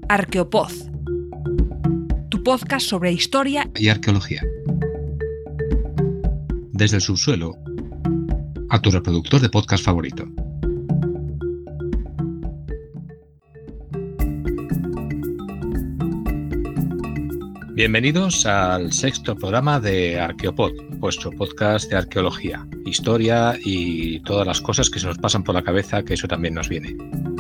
Arqueopod, tu podcast sobre historia y arqueología. Desde el subsuelo a tu reproductor de podcast favorito. Bienvenidos al sexto programa de Arqueopod, vuestro podcast de arqueología, historia y todas las cosas que se nos pasan por la cabeza, que eso también nos viene.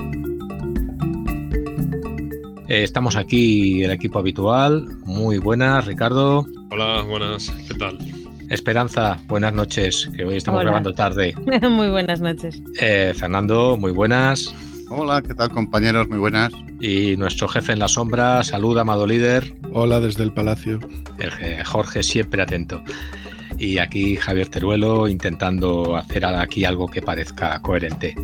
Estamos aquí el equipo habitual. Muy buenas, Ricardo. Hola, buenas, ¿qué tal? Esperanza, buenas noches, que hoy estamos grabando tarde. Muy buenas noches. Fernando, muy buenas. Hola, ¿qué tal, compañeros? Muy buenas. Y nuestro jefe en la sombra, salud, amado líder. Hola, desde el Palacio. Jorge, siempre atento. Y aquí Javier Teruelo, intentando hacer aquí algo que parezca coherente.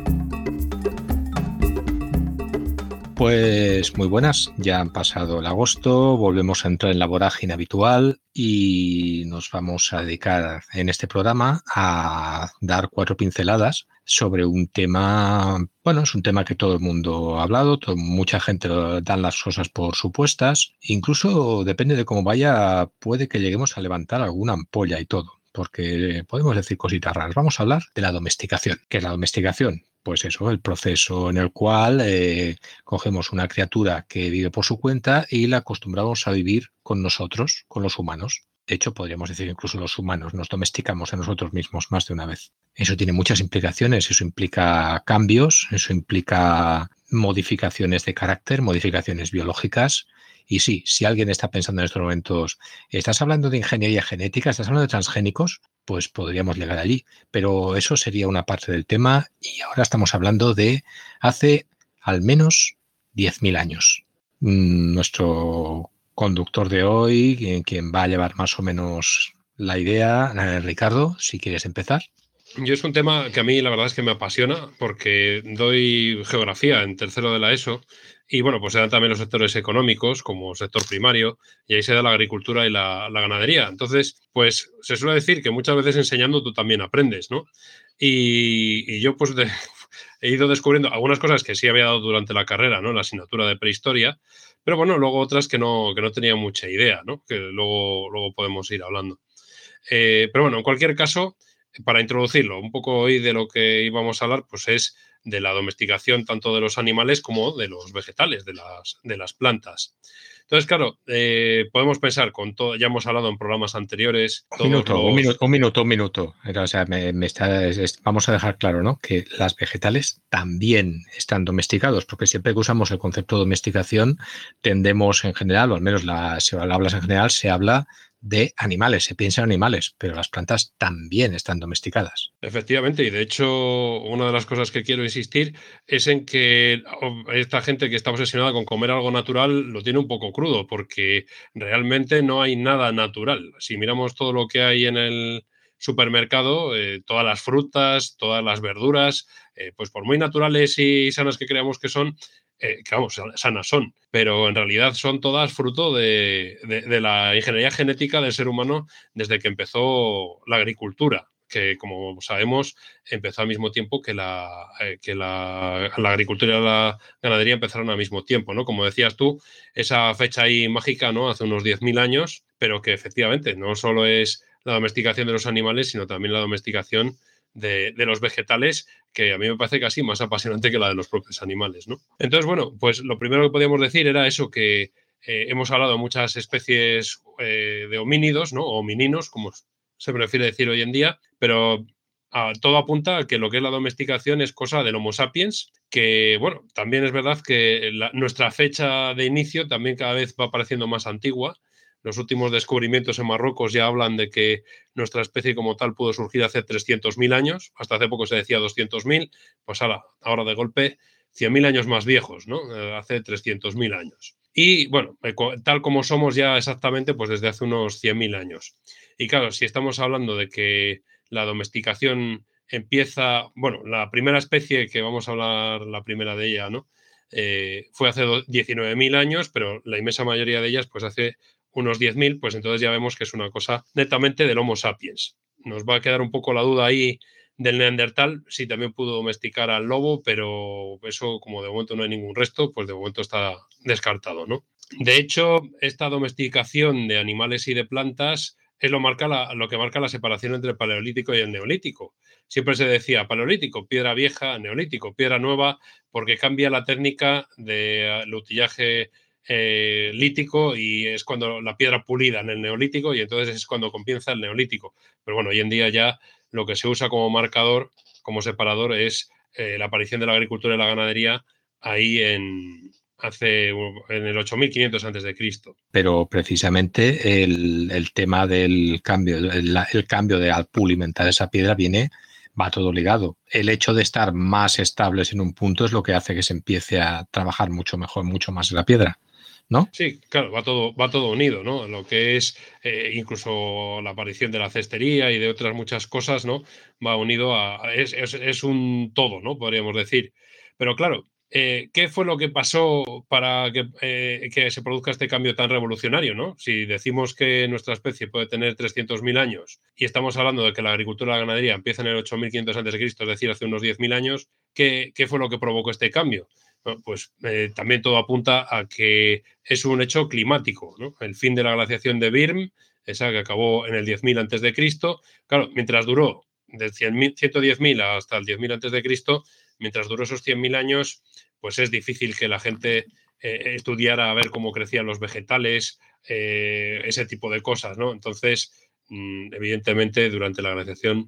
Pues muy buenas, ya han pasado el agosto, volvemos a entrar en la vorágine habitual y nos vamos a dedicar en este programa a dar 4 pinceladas sobre un tema, bueno, es un tema que todo el mundo ha hablado, mucha gente dan las cosas por supuestas, incluso depende de cómo vaya, puede que lleguemos a levantar alguna ampolla y todo, porque podemos decir cositas raras. Vamos a hablar de la domesticación. ¿Qué es la domesticación? Pues eso, el proceso en el cual cogemos una criatura que vive por su cuenta y la acostumbramos a vivir con nosotros, con los humanos. De hecho, podríamos decir incluso los humanos nos domesticamos a nosotros mismos más de una vez. Eso tiene muchas implicaciones, eso implica cambios, eso implica modificaciones de carácter, modificaciones biológicas. Y sí, si alguien está pensando en estos momentos, ¿estás hablando de ingeniería genética? ¿Estás hablando de transgénicos? Pues podríamos llegar allí, pero eso sería una parte del tema y ahora estamos hablando de hace al menos 10.000 años. Nuestro conductor de hoy, quien va a llevar más o menos la idea, Ricardo, si quieres empezar. Yo es un tema que a mí la verdad es que me apasiona porque doy geografía en tercero de la ESO y bueno, pues se dan también los sectores económicos como sector primario y ahí se da la agricultura y la ganadería. Entonces, pues se suele decir que muchas veces enseñando tú también aprendes, ¿no? Y yo pues he ido descubriendo algunas cosas que sí había dado durante la carrera, ¿no? La asignatura de prehistoria, pero bueno, luego otras que no tenía mucha idea, ¿no? Que luego podemos ir hablando. Pero bueno, en cualquier caso, para introducirlo, un poco hoy de lo que íbamos a hablar, pues es de la domesticación tanto de los animales como de los vegetales, de las plantas. Entonces, claro, podemos pensar con todo, ya hemos hablado en programas anteriores. Un minuto. O sea, vamos a dejar claro, ¿no? Que las vegetales también están domesticados, porque siempre que usamos el concepto de domesticación tendemos en general, o al menos si hablas en general, se habla de animales, se piensa en animales, pero las plantas también están domesticadas. Efectivamente, y de hecho una de las cosas que quiero insistir es en que esta gente que está obsesionada con comer algo natural lo tiene un poco crudo, porque realmente no hay nada natural. Si miramos todo lo que hay en el supermercado, todas las frutas, todas las verduras, pues por muy naturales y sanas que creamos que son, que vamos, sanas son, pero en realidad son todas fruto de la ingeniería genética del ser humano desde que empezó la agricultura, que como sabemos empezó al mismo tiempo que la agricultura y la ganadería empezaron al mismo tiempo, ¿no? Como decías tú, esa fecha ahí mágica, ¿no? Hace unos 10.000 años, pero que efectivamente no solo es la domesticación de los animales, sino también la domesticación de los vegetales, que a mí me parece casi más apasionante que la de los propios animales, ¿no? Entonces, bueno, pues lo primero que podíamos decir era eso, que hemos hablado de muchas especies de homínidos, ¿no? O homininos, como se prefiere decir hoy en día, pero todo apunta a que lo que es la domesticación es cosa del Homo sapiens, que, bueno, también es verdad que nuestra fecha de inicio también cada vez va pareciendo más antigua. Los últimos descubrimientos en Marruecos ya hablan de que nuestra especie como tal pudo surgir hace 300.000 años. Hasta hace poco se decía 200.000. Pues ahora de golpe 100.000 años más viejos, ¿no? Hace 300.000 años. Y bueno, tal como somos ya exactamente, pues desde hace unos 100.000 años. Y claro, si estamos hablando de que la domesticación empieza... Bueno, la primera especie que vamos a hablar, la primera de ella, ¿no? Fue hace 19.000 años, pero la inmensa mayoría de ellas pues hace unos 10.000, pues entonces ya vemos que es una cosa netamente del Homo sapiens. Nos va a quedar un poco la duda ahí Del Neandertal sí también pudo domesticar al lobo, pero eso, como de momento no hay ningún resto, pues de momento está descartado, ¿no? De hecho, esta domesticación de animales y de plantas es lo que marca la separación entre el paleolítico y el neolítico. Siempre se decía paleolítico, piedra vieja, neolítico, piedra nueva, porque cambia la técnica del utillaje lítico y es cuando la piedra pulida en el neolítico y entonces es cuando comienza el neolítico. Pero bueno, hoy en día ya lo que se usa como marcador, como separador, es la aparición de la agricultura y la ganadería ahí en el 8500 a.C. Pero precisamente el tema del cambio, el cambio de pulimentar esa piedra va todo ligado. El hecho de estar más estables en un punto es lo que hace que se empiece a trabajar mucho mejor, mucho más la piedra, ¿no? Sí, claro, va todo unido, ¿no? Lo que es incluso la aparición de la cestería y de otras muchas cosas, ¿no? Va unido es un todo, ¿no? Podríamos decir. Pero claro, ¿qué fue lo que pasó para que se produzca este cambio tan revolucionario, ¿no? Si decimos que nuestra especie puede tener 300.000 años y estamos hablando de que la agricultura y la ganadería empieza en el 8500 a.C., es decir, hace unos 10.000 años, ¿qué fue lo que provocó este cambio? Pues también todo apunta a que es un hecho climático, ¿no? El fin de la glaciación de Birm, esa que acabó en el 10.000 a.C., claro, mientras duró del 110.000 hasta el 10.000 a.C., mientras duró esos 100.000 años, pues es difícil que la gente estudiara a ver cómo crecían los vegetales, ese tipo de cosas, ¿no? Entonces, evidentemente, durante la glaciación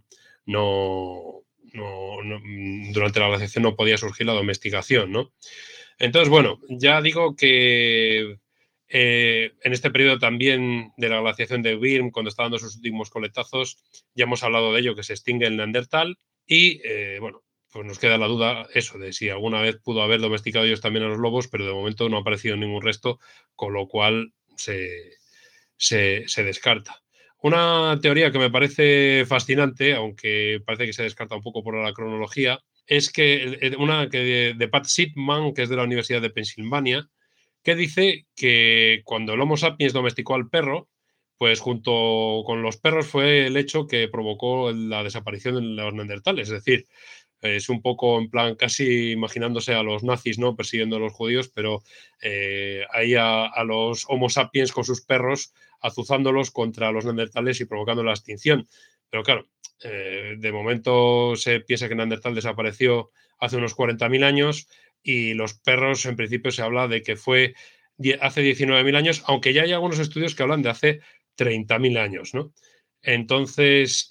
durante la glaciación no podía surgir la domesticación, ¿no? Entonces, bueno, ya digo que en este periodo también de la glaciación de Birm, cuando está dando sus últimos coletazos, ya hemos hablado de ello, que se extingue el Neandertal y, bueno, pues nos queda la duda eso de si alguna vez pudo haber domesticado ellos también a los lobos, pero de momento no ha aparecido ningún resto, con lo cual se descarta. Una teoría que me parece fascinante, aunque parece que se descarta un poco por la cronología, es que una de Pat Sitman, que es de la Universidad de Pensilvania, que dice que cuando el Homo sapiens domesticó al perro, pues junto con los perros fue el hecho que provocó la desaparición de los neandertales. Es decir, es un poco en plan casi imaginándose a los nazis, ¿no? Persiguiendo a los judíos, pero ahí a los Homo sapiens con sus perros azuzándolos contra los neandertales y provocando la extinción. Pero claro, de momento se piensa que Neandertal desapareció hace unos 40.000 años y los perros en principio se habla de que fue hace 19.000 años, aunque ya hay algunos estudios que hablan de hace 30.000 años, ¿no? Entonces,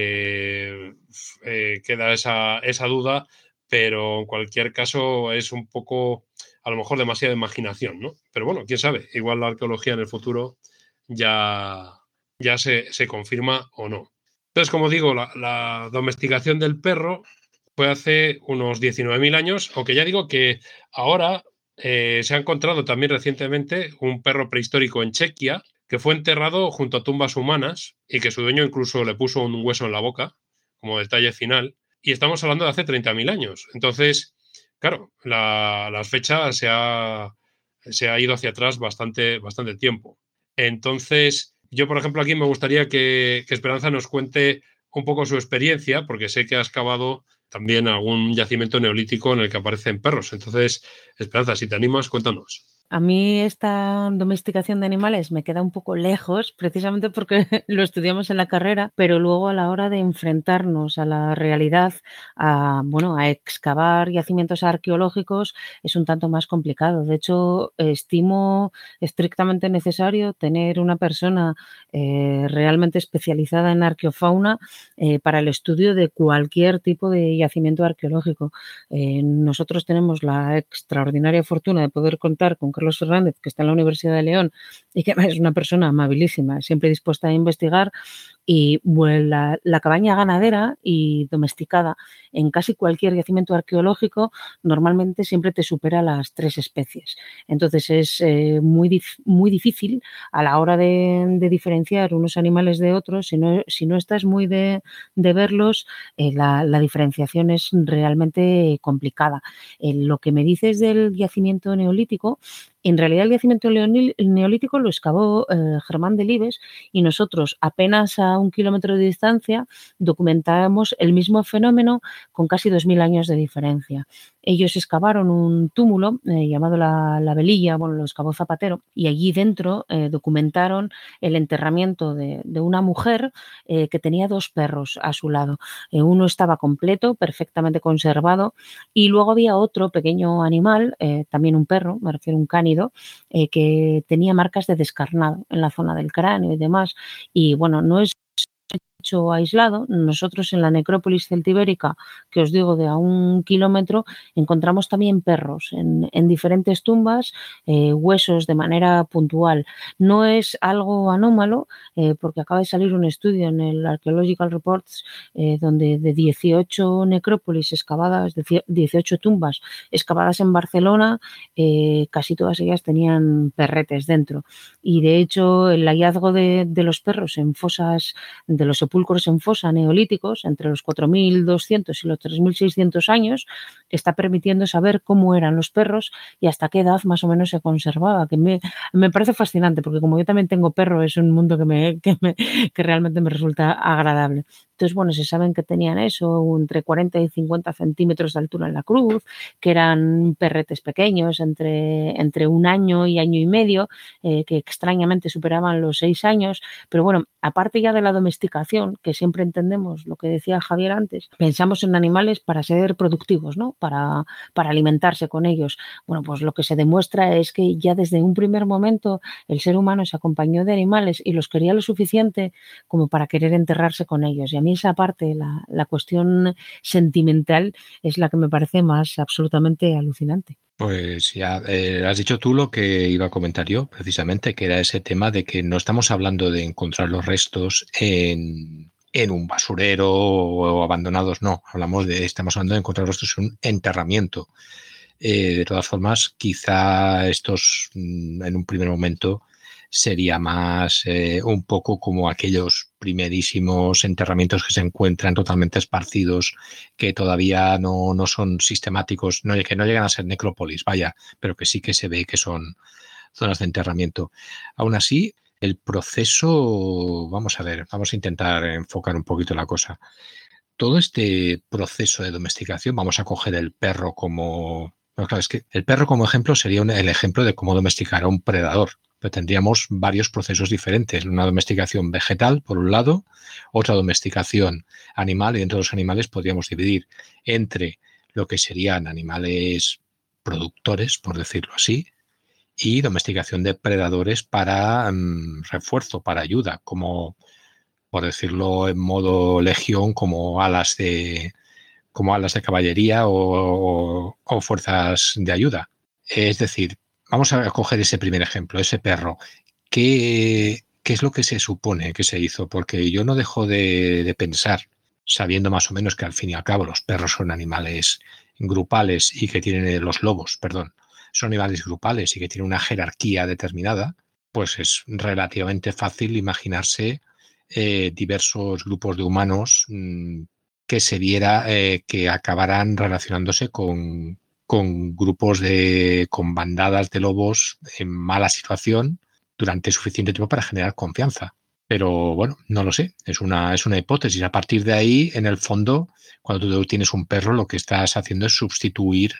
queda esa duda, pero en cualquier caso es un poco, a lo mejor, demasiada imaginación, ¿no? Pero bueno, quién sabe, igual la arqueología en el futuro ya se confirma o no. Entonces, como digo, la domesticación del perro fue hace unos 19.000 años, aunque ya digo que ahora se ha encontrado también recientemente un perro prehistórico en Chequia que fue enterrado junto a tumbas humanas y que su dueño incluso le puso un hueso en la boca como detalle final. Y estamos hablando de hace 30.000 años. Entonces, claro, la fecha se ha ido hacia atrás bastante tiempo. Entonces, yo, por ejemplo, aquí me gustaría que Esperanza nos cuente un poco su experiencia, porque sé que ha excavado también algún yacimiento neolítico en el que aparecen perros. Entonces, Esperanza, si te animas, cuéntanos. A mí esta domesticación de animales me queda un poco lejos, precisamente porque lo estudiamos en la carrera, pero luego a la hora de enfrentarnos a la realidad, a excavar yacimientos arqueológicos, es un tanto más complicado. De hecho, estimo estrictamente necesario tener una persona realmente especializada en arqueofauna para el estudio de cualquier tipo de yacimiento arqueológico. Nosotros tenemos la extraordinaria fortuna de poder contar con Carlos Fernández, que está en la Universidad de León y que es una persona amabilísima, siempre dispuesta a investigar. Y la cabaña ganadera y domesticada en casi cualquier yacimiento arqueológico normalmente siempre te supera las 3 especies. Entonces es muy difícil a la hora de diferenciar unos animales de otros. Si no estás muy de verlos, la diferenciación es realmente complicada. Lo que me dices del yacimiento neolítico, En realidad el yacimiento neolítico lo excavó Germán Delibes y nosotros apenas a 1 kilómetro de distancia documentamos el mismo fenómeno con casi 2000 años de diferencia. Ellos excavaron un túmulo llamado la Velilla, bueno, lo excavó Zapatero, y allí dentro documentaron el enterramiento de una mujer que tenía 2 perros a su lado. Uno estaba completo, perfectamente conservado, y luego había otro pequeño animal, también un perro, me refiero a un cánido, que tenía marcas de descarnado en la zona del cráneo y demás. Y bueno, no es hecho aislado. Nosotros en la necrópolis celtibérica, que os digo de a 1 kilómetro, encontramos también perros en diferentes tumbas, huesos de manera puntual. No es algo anómalo, porque acaba de salir un estudio en el Archaeological Reports donde de 18 necrópolis excavadas, 18 tumbas excavadas en Barcelona, casi todas ellas tenían perretes dentro. Y de hecho el hallazgo de los perros en fosas, de los sepulcros en fosa neolíticos entre los 4.200 y los 3.600 años está permitiendo saber cómo eran los perros y hasta qué edad más o menos se conservaba, que me parece fascinante porque como yo también tengo perro es un mundo que realmente me resulta agradable. Entonces, bueno, se saben que tenían eso, entre 40 y 50 centímetros de altura en la cruz, que eran perretes pequeños, entre 1 año y año y medio, que extrañamente superaban los 6 años. Pero bueno, aparte ya de la domesticación, que siempre entendemos lo que decía Javier antes, pensamos en animales para ser productivos, ¿no? Para alimentarse con ellos. Bueno, pues lo que se demuestra es que ya desde un primer momento el ser humano se acompañó de animales y los quería lo suficiente como para querer enterrarse con ellos. Y a mí esa parte, la cuestión sentimental, es la que me parece más absolutamente alucinante. Pues ya has dicho tú lo que iba a comentar yo, precisamente, que era ese tema de que no estamos hablando de encontrar los restos en un basurero o abandonados, no. Estamos hablando de encontrar restos en un enterramiento. De todas formas, quizá estos en un primer momento sería más un poco como aquellos primerísimos enterramientos que se encuentran totalmente esparcidos, que todavía no son sistemáticos, que no llegan a ser necrópolis, vaya, pero que sí que se ve que son zonas de enterramiento. Aún así, el proceso, vamos a intentar enfocar un poquito la cosa. Todo este proceso de domesticación, vamos a coger el perro como... Bueno, claro, es que el perro como ejemplo sería el ejemplo de cómo domesticar a un predador. Pero tendríamos varios procesos diferentes. Una domesticación vegetal, por un lado, otra domesticación animal, y dentro de los animales podríamos dividir entre lo que serían animales productores, por decirlo así, y domesticación de predadores para refuerzo, para ayuda, como, por decirlo en modo legión, como alas de caballería o fuerzas de ayuda. Es decir, vamos a coger ese primer ejemplo, ese perro. ¿Qué es lo que se supone que se hizo? Porque yo no dejo de pensar, sabiendo más o menos que al fin y al cabo los perros son animales grupales y que tienen los lobos, perdón, son animales grupales y que tienen una jerarquía determinada, pues es relativamente fácil imaginarse diversos grupos de humanos que se viera que acabarán relacionándose con grupos con bandadas de lobos en mala situación durante suficiente tiempo para generar confianza. Pero bueno, no lo sé, es una hipótesis. A partir de ahí, en el fondo, cuando tú tienes un perro, lo que estás haciendo es sustituir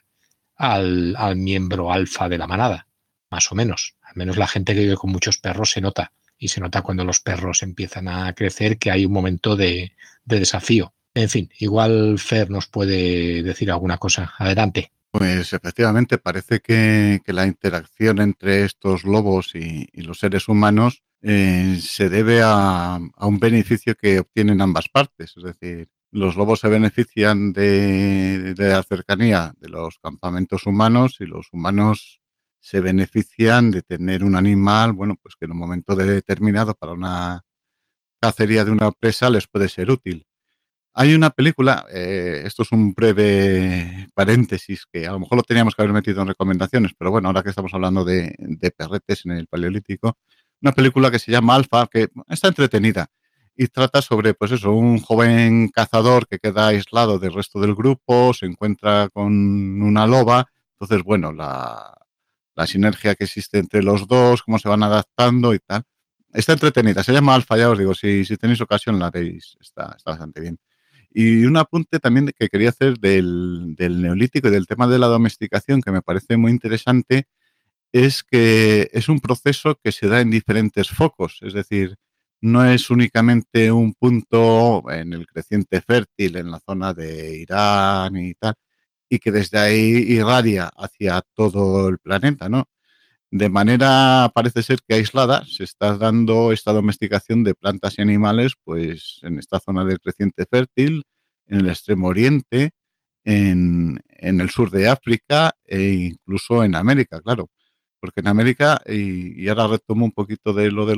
al miembro alfa de la manada, más o menos. Al menos la gente que vive con muchos perros se nota. Y se nota cuando los perros empiezan a crecer que hay un momento de desafío. En fin, igual Fer nos puede decir alguna cosa. Adelante. Pues efectivamente parece que la interacción entre estos lobos y los seres humanos se debe a un beneficio que obtienen ambas partes. Es decir, los lobos se benefician de la cercanía de los campamentos humanos y los humanos se benefician de tener un animal, bueno, pues que en un momento determinado para una cacería de una presa les puede ser útil. Hay una película, esto es un breve paréntesis, que a lo mejor lo teníamos que haber metido en recomendaciones, pero bueno, ahora que estamos hablando de perretes en el Paleolítico, una película que se llama Alfa, que está entretenida y trata sobre, pues eso, un joven cazador que queda aislado del resto del grupo, se encuentra con una loba, entonces, bueno, la la sinergia que existe entre los dos, cómo se van adaptando y tal. Está entretenida, se llama Alfa, ya os digo, si tenéis ocasión la veis, está bastante bien. Y un apunte también que quería hacer del neolítico y del tema de la domesticación, que me parece muy interesante, es que es un proceso que se da en diferentes focos, es decir, no es únicamente un punto en el creciente fértil en la zona de Irán y tal, y que desde ahí irradia hacia todo el planeta, ¿no? De manera, parece ser que aislada, se está dando esta domesticación de plantas y animales, pues en esta zona del creciente fértil, en el extremo oriente, en el sur de África e incluso en América, claro. Porque en América, y ahora retomo un poquito de lo de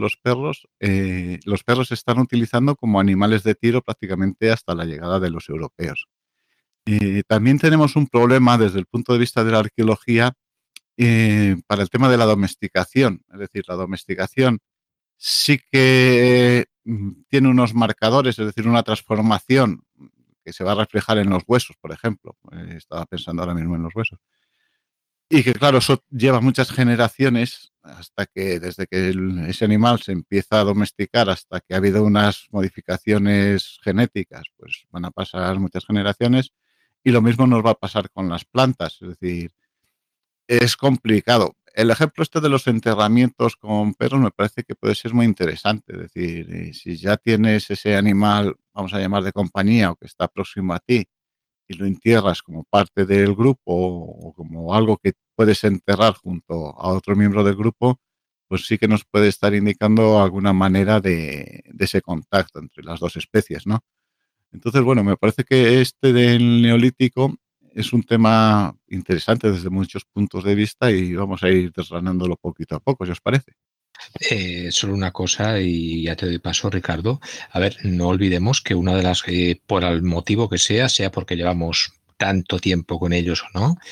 los perros se están utilizando como animales de tiro prácticamente hasta la llegada de los europeos. También tenemos un problema desde el punto de vista de la arqueología para el tema de la domesticación. Es decir, la domesticación sí que tiene unos marcadores, es decir, una transformación que se va a reflejar en los huesos, por ejemplo. Estaba pensando ahora mismo en los huesos. Y que, claro, eso lleva muchas generaciones hasta que, desde que ese animal se empieza a domesticar hasta que ha habido unas modificaciones genéticas, pues van a pasar muchas generaciones. Y lo mismo nos va a pasar con las plantas. Es decir, es complicado. El ejemplo este de los enterramientos con perros me parece que puede ser muy interesante. Es decir, si ya tienes ese animal, vamos a llamar de compañía, o que está próximo a ti, y lo entierras como parte del grupo o como algo que puedes enterrar junto a otro miembro del grupo, pues sí que nos puede estar indicando alguna manera de ese contacto entre las dos especies, ¿no? Entonces, bueno, me parece que este del neolítico es un tema interesante desde muchos puntos de vista y vamos a ir desgranándolo poquito a poco, ¿si os parece? Solo una cosa y ya te doy paso, Ricardo. A ver, no olvidemos que una de las, por el motivo que sea porque llevamos tanto tiempo con ellos o no,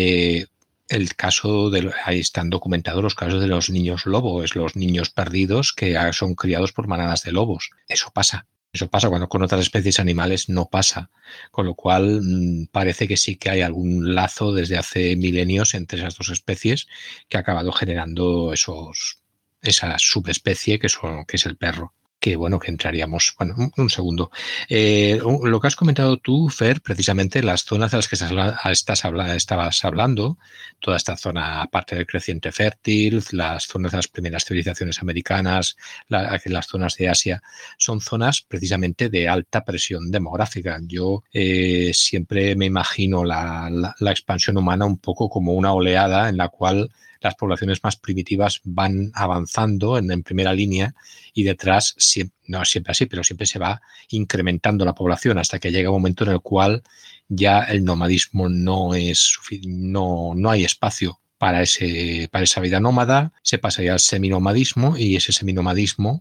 el caso ahí están documentados los casos de los niños lobo, es los niños perdidos que son criados por manadas de lobos. Eso pasa. Eso pasa cuando con otras especies animales no pasa. Con lo cual parece que sí que hay algún lazo desde hace milenios entre esas dos especies que ha acabado generando esa subespecie que es el perro. Que bueno, que entraríamos. Bueno, un segundo. Lo que has comentado tú, Fer, precisamente las zonas de las que estabas hablando, toda esta zona, aparte del creciente fértil, las zonas de las primeras civilizaciones americanas, las zonas de Asia, son zonas precisamente de alta presión demográfica. Yo siempre me imagino la expansión humana un poco como una oleada en la cual las poblaciones más primitivas van avanzando en primera línea y detrás, no siempre así, pero siempre se va incrementando la población hasta que llega un momento en el cual ya el nomadismo no hay espacio para esa vida nómada, se pasaría al seminomadismo y ese seminomadismo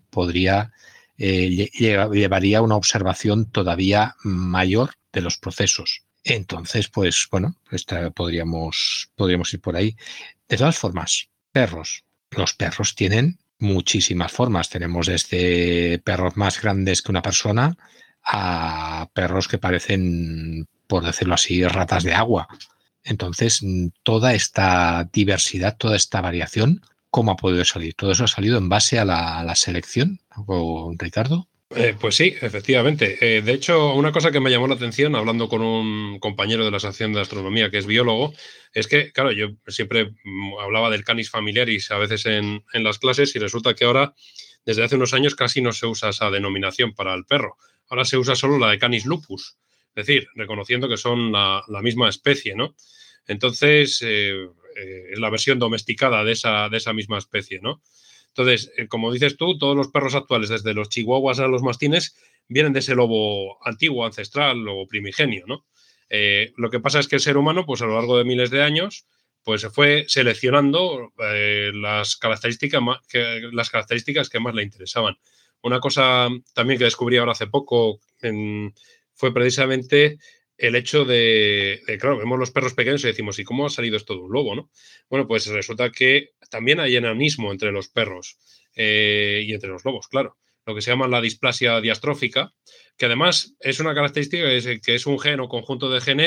llevaría a una observación todavía mayor de los procesos. Entonces, pues bueno, podríamos ir por ahí. De todas formas, perros. Los perros tienen muchísimas formas. Tenemos desde perros más grandes que una persona a perros que parecen, por decirlo así, ratas de agua. Entonces, toda esta diversidad, toda esta variación, ¿cómo ha podido salir? ¿Todo eso ha salido en base a la selección, Ricardo? Pues sí, efectivamente. De hecho, una cosa que me llamó la atención, hablando con un compañero de la Asociación de Astronomía que es biólogo, es que, claro, yo siempre hablaba del Canis familiaris a veces en las clases y resulta que ahora, desde hace unos años, casi no se usa esa denominación para el perro. Ahora se usa solo la de Canis lupus, es decir, reconociendo que son la misma especie, ¿no? Entonces, es la versión domesticada de esa misma especie, ¿no? Entonces, como dices tú, todos los perros actuales, desde los chihuahuas a los mastines, vienen de ese lobo antiguo, ancestral o primigenio, ¿no? Lo que pasa es que el ser humano, pues a lo largo de miles de años, pues se fue seleccionando las características que más le interesaban. Una cosa también que descubrí ahora hace poco fue precisamente el hecho claro, vemos los perros pequeños y decimos, ¿y cómo ha salido esto de un lobo, no? Bueno, pues resulta que también hay enanismo entre los perros y entre los lobos, claro. Lo que se llama la displasia diastrófica, que además es una característica que es un gen o conjunto de genes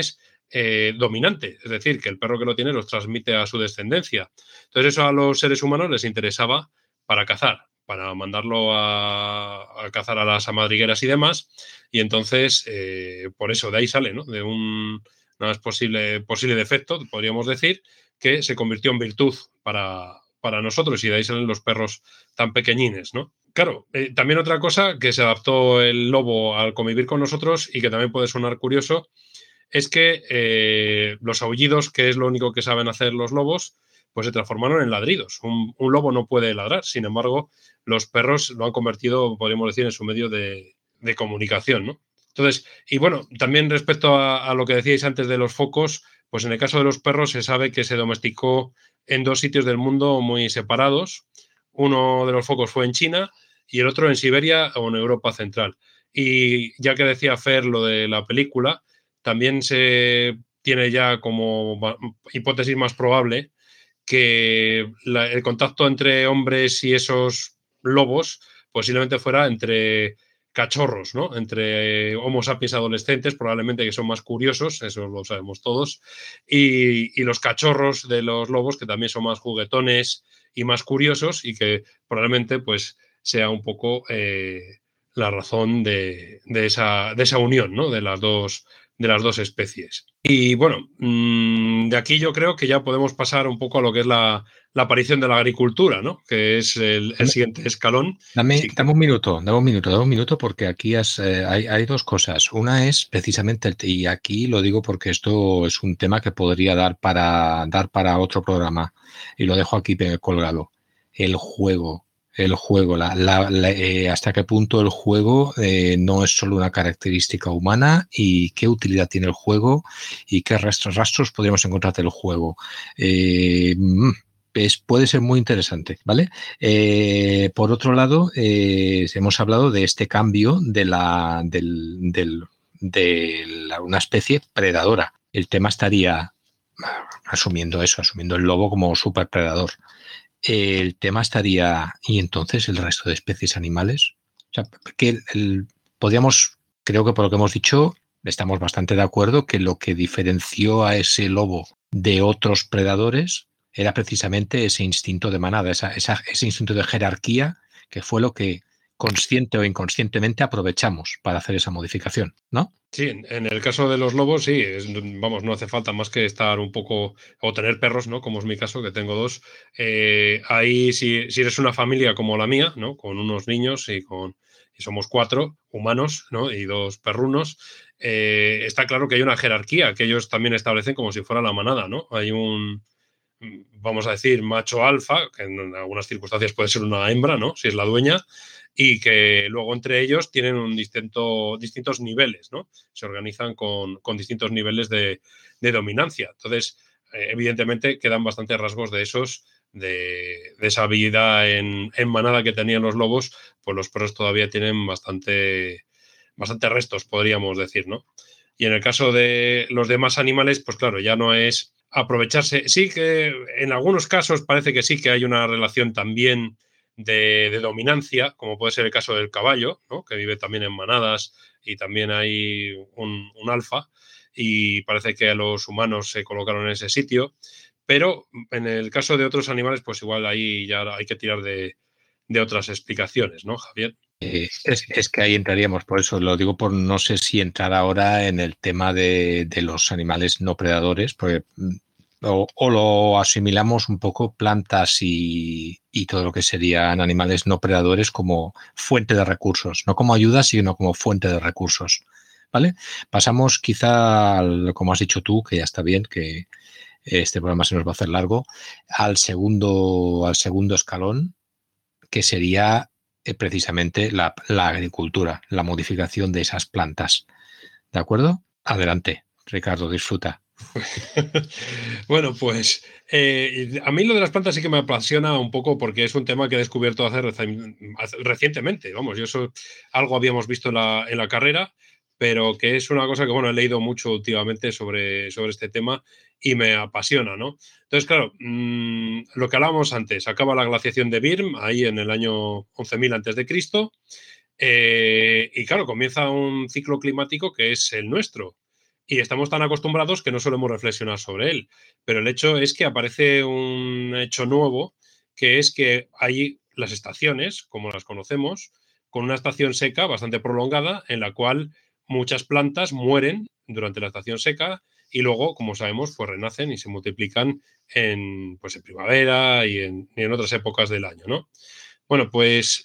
dominante, es decir, que el perro que lo tiene los transmite a su descendencia. Entonces eso a los seres humanos les interesaba para cazar, para mandarlo a cazar a las madrigueras y demás, y entonces por eso de ahí sale, ¿no? De un posible defecto, podríamos decir, que se convirtió en virtud para nosotros, y de ahí salen los perros tan pequeñines, ¿no? Claro, también otra cosa que se adaptó el lobo al convivir con nosotros y que también puede sonar curioso es que los aullidos, que es lo único que saben hacer los lobos, pues se transformaron en ladridos. Un lobo no puede ladrar, sin embargo, los perros lo han convertido, podríamos decir, en su medio de comunicación, ¿no? Entonces, y bueno, también respecto a lo que decíais antes de los focos, pues en el caso de los perros se sabe que se domesticó en 2 sitios del mundo muy separados. Uno de los focos fue en China y el otro en Siberia o en Europa Central. Y ya que decía Fer lo de la película, también se tiene ya como hipótesis más probable que el contacto entre hombres y esos lobos posiblemente fuera entre cachorros, ¿no? Entre Homo sapiens adolescentes, probablemente, que son más curiosos, eso lo sabemos todos, y los cachorros de los lobos, que también son más juguetones y más curiosos, y que probablemente pues sea un poco la razón de esa unión, ¿no? De las dos especies. Y bueno, de aquí yo creo que ya podemos pasar un poco a lo que es la aparición de la agricultura, ¿no? Que es el siguiente escalón. Dame un minuto, porque aquí hay 2 cosas. Una es precisamente, y aquí lo digo porque esto es un tema que podría dar para otro programa, y lo dejo aquí colgado. El juego. Hasta qué punto el juego no es solo una característica humana, y qué utilidad tiene el juego y qué rastros podríamos encontrar del juego. Puede ser muy interesante, ¿vale? Por otro lado, hemos hablado de este cambio de una especie predadora. El tema estaría, asumiendo el lobo como superpredador, el tema estaría, ¿y entonces el resto de especies animales? O sea, que podríamos, creo que por lo que hemos dicho, estamos bastante de acuerdo que lo que diferenció a ese lobo de otros predadores era precisamente ese instinto de manada, ese instinto de jerarquía, que fue lo que consciente o inconscientemente aprovechamos para hacer esa modificación, ¿no? Sí, en el caso de los lobos, sí, vamos, no hace falta más que estar un poco, o tener perros, ¿no? Como es mi caso, que tengo 2. Ahí, si eres una familia como la mía, ¿no? Con unos niños y somos 4 humanos, ¿no? Y 2 perrunos, está claro que hay una jerarquía que ellos también establecen como si fuera la manada, ¿no? Hay vamos a decir, macho alfa, que en algunas circunstancias puede ser una hembra, ¿no? Si es la dueña, y que luego entre ellos tienen distintos niveles, ¿no? Se organizan con distintos niveles de dominancia. Entonces, evidentemente, quedan bastantes rasgos de esos, de esa vida en manada que tenían los lobos, pues los perros todavía tienen bastante restos, podríamos decir, ¿no? Y en el caso de los demás animales, pues claro, ya no es aprovecharse. Sí que en algunos casos parece que sí que hay una relación también de dominancia, como puede ser el caso del caballo, ¿no? Que vive también en manadas y también hay un alfa, y parece que a los humanos se colocaron en ese sitio, pero en el caso de otros animales, pues igual ahí ya hay que tirar de otras explicaciones, ¿no, Javier? Es que ahí entraríamos, por eso lo digo, por no sé si entrar ahora en el tema de los animales no predadores, porque o lo asimilamos un poco plantas y todo lo que serían animales no predadores como fuente de recursos, no como ayuda, sino como fuente de recursos, ¿vale? Pasamos quizá, como has dicho tú, que ya está bien, que este programa se nos va a hacer largo, al segundo escalón, que sería precisamente la agricultura, la modificación de esas plantas. ¿De acuerdo? Adelante, Ricardo, disfruta. Bueno, pues a mí lo de las plantas sí que me apasiona un poco, porque es un tema que he descubierto recientemente. Vamos, yo eso algo habíamos visto en la carrera, pero que es una cosa que, bueno, he leído mucho últimamente sobre este tema y me apasiona, ¿no? Entonces, claro, lo que hablábamos antes, acaba la glaciación de Birm, ahí en el año 11.000 a.C., y claro, comienza un ciclo climático que es el nuestro. y estamos tan acostumbrados que no solemos reflexionar sobre él. Pero el hecho es que aparece un hecho nuevo, que es que hay las estaciones, como las conocemos, con una estación seca bastante prolongada en la cual muchas plantas mueren durante la estación seca y luego, como sabemos, pues renacen y se multiplican en primavera y en otras épocas del año, ¿no? Bueno, pues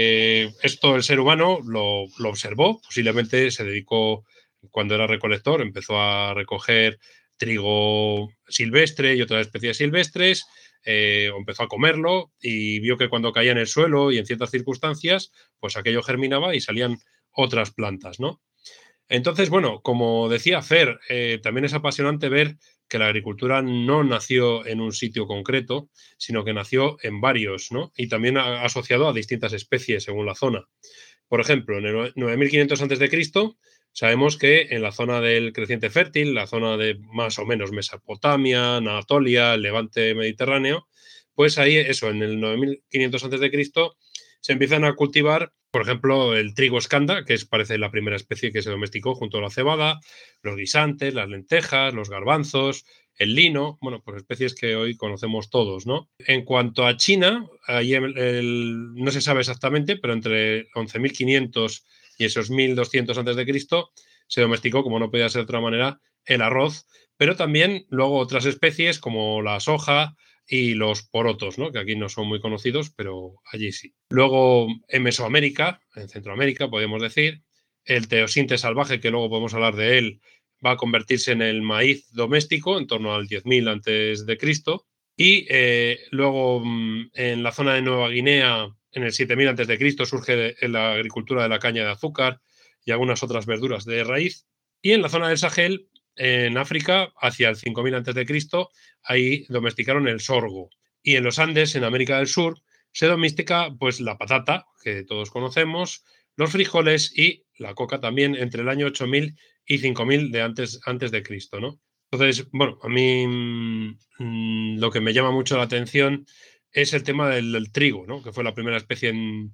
esto el ser humano lo observó, posiblemente se dedicó, cuando era recolector, empezó a recoger trigo silvestre y otras especies silvestres, o empezó a comerlo y vio que cuando caía en el suelo y en ciertas circunstancias, pues aquello germinaba y salían otras plantas, ¿no? Entonces, bueno, como decía Fer, también es apasionante ver que la agricultura no nació en un sitio concreto, sino que nació en varios, ¿no? Y también asociado a distintas especies según la zona. Por ejemplo, en el 9500 a.C., sabemos que en la zona del creciente fértil, la zona de más o menos Mesopotamia, Anatolia, el Levante mediterráneo, pues ahí, eso, en el 9500 a.C., se empiezan a cultivar, por ejemplo, el trigo escanda, que parece la primera especie que se domesticó junto a la cebada, los guisantes, las lentejas, los garbanzos, el lino, bueno, pues especies que hoy conocemos todos, ¿no? En cuanto a China, ahí no se sabe exactamente, pero entre 11.500 y esos 1.200 a.C. se domesticó, como no podía ser de otra manera, el arroz, pero también luego otras especies como la soja y los porotos, ¿no? Que aquí no son muy conocidos, pero allí sí. Luego, en Mesoamérica, en Centroamérica, podemos decir, el teosinte salvaje, que luego podemos hablar de él, va a convertirse en el maíz doméstico en torno al 10.000 a.C. Y luego, en la zona de Nueva Guinea, en el 7.000 a.C., surge la agricultura de la caña de azúcar y algunas otras verduras de raíz. Y en la zona del Sahel, en África, hacia el 5.000 a.C., ahí domesticaron el sorgo. Y en los Andes, en América del Sur, se domestica pues la patata, que todos conocemos, los frijoles y la coca también entre el año 8.000 y 5.000 de antes de Cristo, ¿no? Entonces, bueno, a mí lo que me llama mucho la atención es el tema del trigo, ¿no? Que fue la primera especie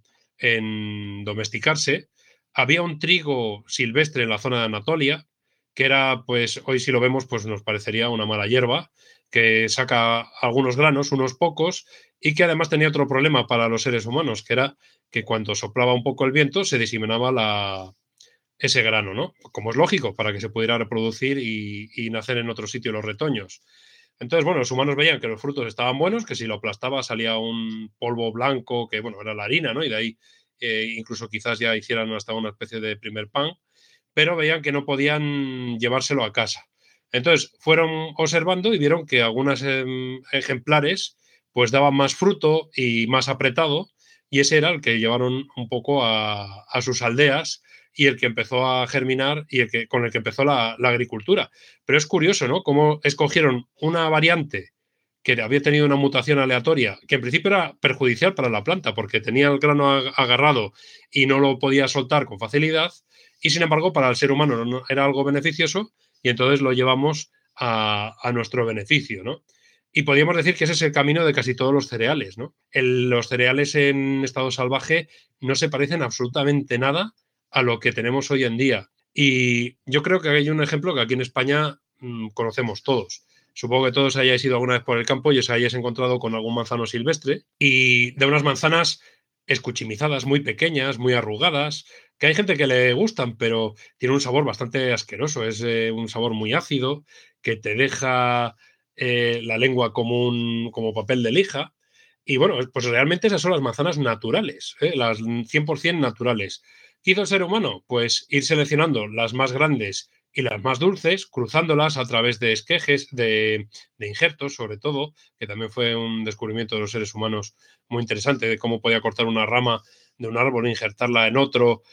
en domesticarse. Había un trigo silvestre en la zona de Anatolia, que era, pues hoy si lo vemos, pues nos parecería una mala hierba, que saca algunos granos, unos pocos, y que además tenía otro problema para los seres humanos, que era que cuando soplaba un poco el viento se diseminaba ese grano, ¿no? Como es lógico, para que se pudiera reproducir y nacer en otro sitio los retoños. Entonces, bueno, los humanos veían que los frutos estaban buenos, que si lo aplastaba salía un polvo blanco, que bueno, era la harina, ¿no? Y de ahí incluso quizás ya hicieran hasta una especie de primer pan, pero veían que no podían llevárselo a casa. Entonces fueron observando y vieron que algunos ejemplares pues daban más fruto y más apretado, y ese era el que llevaron un poco a sus aldeas y el que empezó a germinar y con el que empezó la agricultura. Pero es curioso, ¿no? Cómo escogieron una variante que había tenido una mutación aleatoria, que en principio era perjudicial para la planta porque tenía el grano agarrado y no lo podía soltar con facilidad, y sin embargo para el ser humano no era algo beneficioso, y entonces lo llevamos a nuestro beneficio, ¿no? Y podríamos decir que ese es el camino de casi todos los cereales, ¿no? Los cereales en estado salvaje no se parecen absolutamente nada a lo que tenemos hoy en día. Y yo creo que hay un ejemplo que aquí en España conocemos todos. Supongo que todos hayáis ido alguna vez por el campo y os hayáis encontrado con algún manzano silvestre, y de unas manzanas escuchimizadas, muy pequeñas, muy arrugadas, que hay gente que le gustan, pero tiene un sabor bastante asqueroso. Es un sabor muy ácido que te deja la lengua como papel de lija. Y bueno, pues realmente esas son las manzanas naturales, las 100% naturales. ¿Qué hizo el ser humano? Pues ir seleccionando las más grandes y las más dulces, cruzándolas a través de esquejes, de injertos, sobre todo, que también fue un descubrimiento de los seres humanos muy interesante, de cómo podía cortar una rama de un árbol, injertarla en otro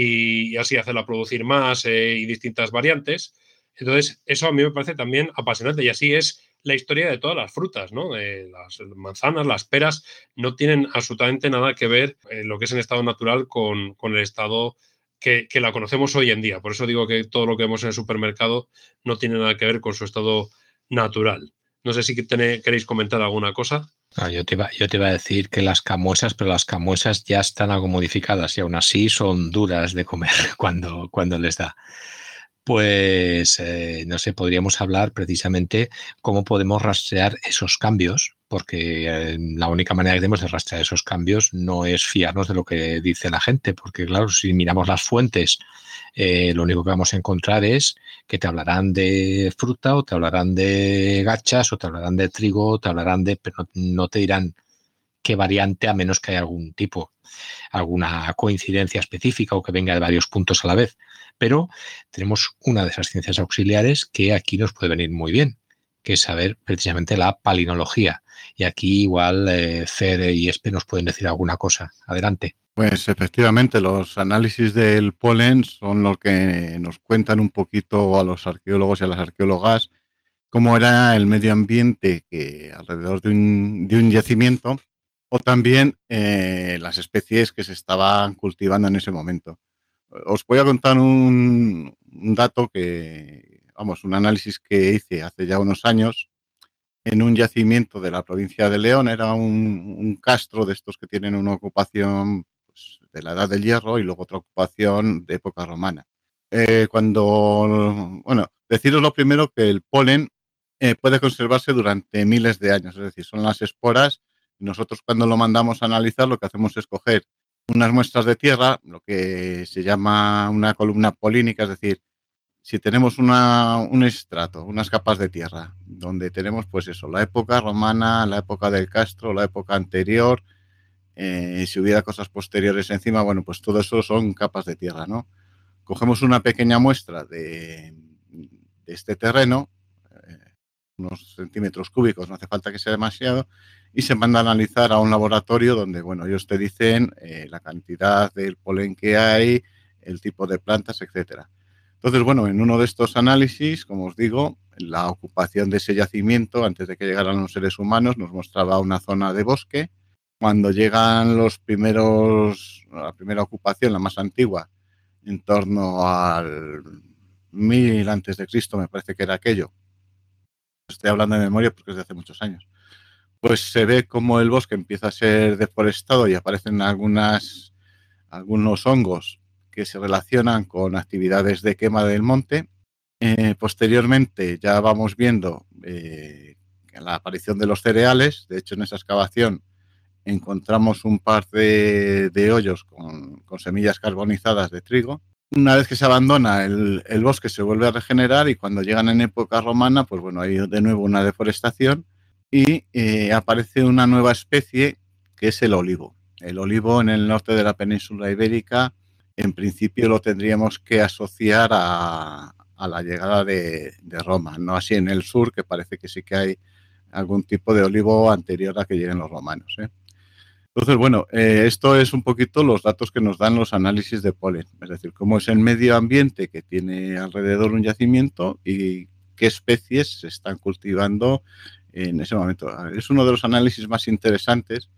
y así hacerla producir más y distintas variantes. Entonces, eso a mí me parece también apasionante, y así es la historia de todas las frutas, ¿no? Las manzanas, las peras, no tienen absolutamente nada que ver lo que es en estado natural con el estado que la conocemos hoy en día. Por eso digo que todo lo que vemos en el supermercado no tiene nada que ver con su estado natural. No sé si queréis comentar alguna cosa. No, yo te iba a decir que las camuesas, pero las camuesas ya están algo modificadas y aún así son duras de comer cuando les da. Pues, no sé, podríamos hablar precisamente cómo podemos rastrear esos cambios, porque la única manera que tenemos de rastrear esos cambios no es fiarnos de lo que dice la gente, porque claro, si miramos las fuentes, lo único que vamos a encontrar es que te hablarán de fruta o te hablarán de gachas o te hablarán de trigo o te hablarán de, pero no te dirán qué variante, a menos que haya algún tipo, alguna coincidencia específica o que venga de varios puntos a la vez. Pero tenemos una de esas ciencias auxiliares que aquí nos puede venir muy bien, que es saber precisamente la palinología. Y aquí igual Fer y Espe nos pueden decir alguna cosa. Adelante. Pues efectivamente, los análisis del polen son lo que nos cuentan un poquito a los arqueólogos y a las arqueólogas cómo era el medio ambiente que alrededor de un yacimiento o también las especies que se estaban cultivando en ese momento. Os voy a contar un dato que, vamos, un análisis que hice hace ya unos años en un yacimiento de la provincia de León. Era un castro de estos que tienen una ocupación pues, de la Edad del Hierro y luego otra ocupación de época romana. Bueno, deciros lo primero que el polen puede conservarse durante miles de años, es decir, son las esporas. Nosotros cuando lo mandamos a analizar lo que hacemos es coger unas muestras de tierra, lo que se llama una columna polínica, es decir, si tenemos un estrato, unas capas de tierra, donde tenemos pues eso, la época romana, la época del Castro, la época anterior, si hubiera cosas posteriores encima, bueno, pues todo eso son capas de tierra, ¿no? Cogemos una pequeña muestra de este terreno, unos centímetros cúbicos, no hace falta que sea demasiado, y se manda a analizar a un laboratorio donde, bueno, ellos te dicen la cantidad del polen que hay, el tipo de plantas, etcétera. Entonces, bueno, en uno de estos análisis, como os digo, la ocupación de ese yacimiento, antes de que llegaran los seres humanos, nos mostraba una zona de bosque. Cuando llegan la primera ocupación, la más antigua, en torno al 1000 antes de Cristo, me parece que era aquello. Estoy hablando de memoria porque es de hace muchos años. Pues se ve como el bosque empieza a ser deforestado y aparecen algunos hongos que se relacionan con actividades de quema del monte. Posteriormente ya vamos viendo la aparición de los cereales. De hecho, en esa excavación encontramos un par de hoyos con semillas carbonizadas de trigo. Una vez que se abandona el bosque se vuelve a regenerar y cuando llegan en época romana, pues bueno, hay de nuevo una deforestación y aparece una nueva especie que es el olivo. El olivo en el norte de la península ibérica, en principio lo tendríamos que asociar a la llegada de Roma, no así en el sur, que parece que sí que hay algún tipo de olivo anterior a que lleguen los romanos, ¿eh? Entonces, bueno, esto es un poquito los datos que nos dan los análisis de polen, es decir, cómo es el medio ambiente que tiene alrededor un yacimiento y qué especies se están cultivando en ese momento. Es uno de los análisis más interesantes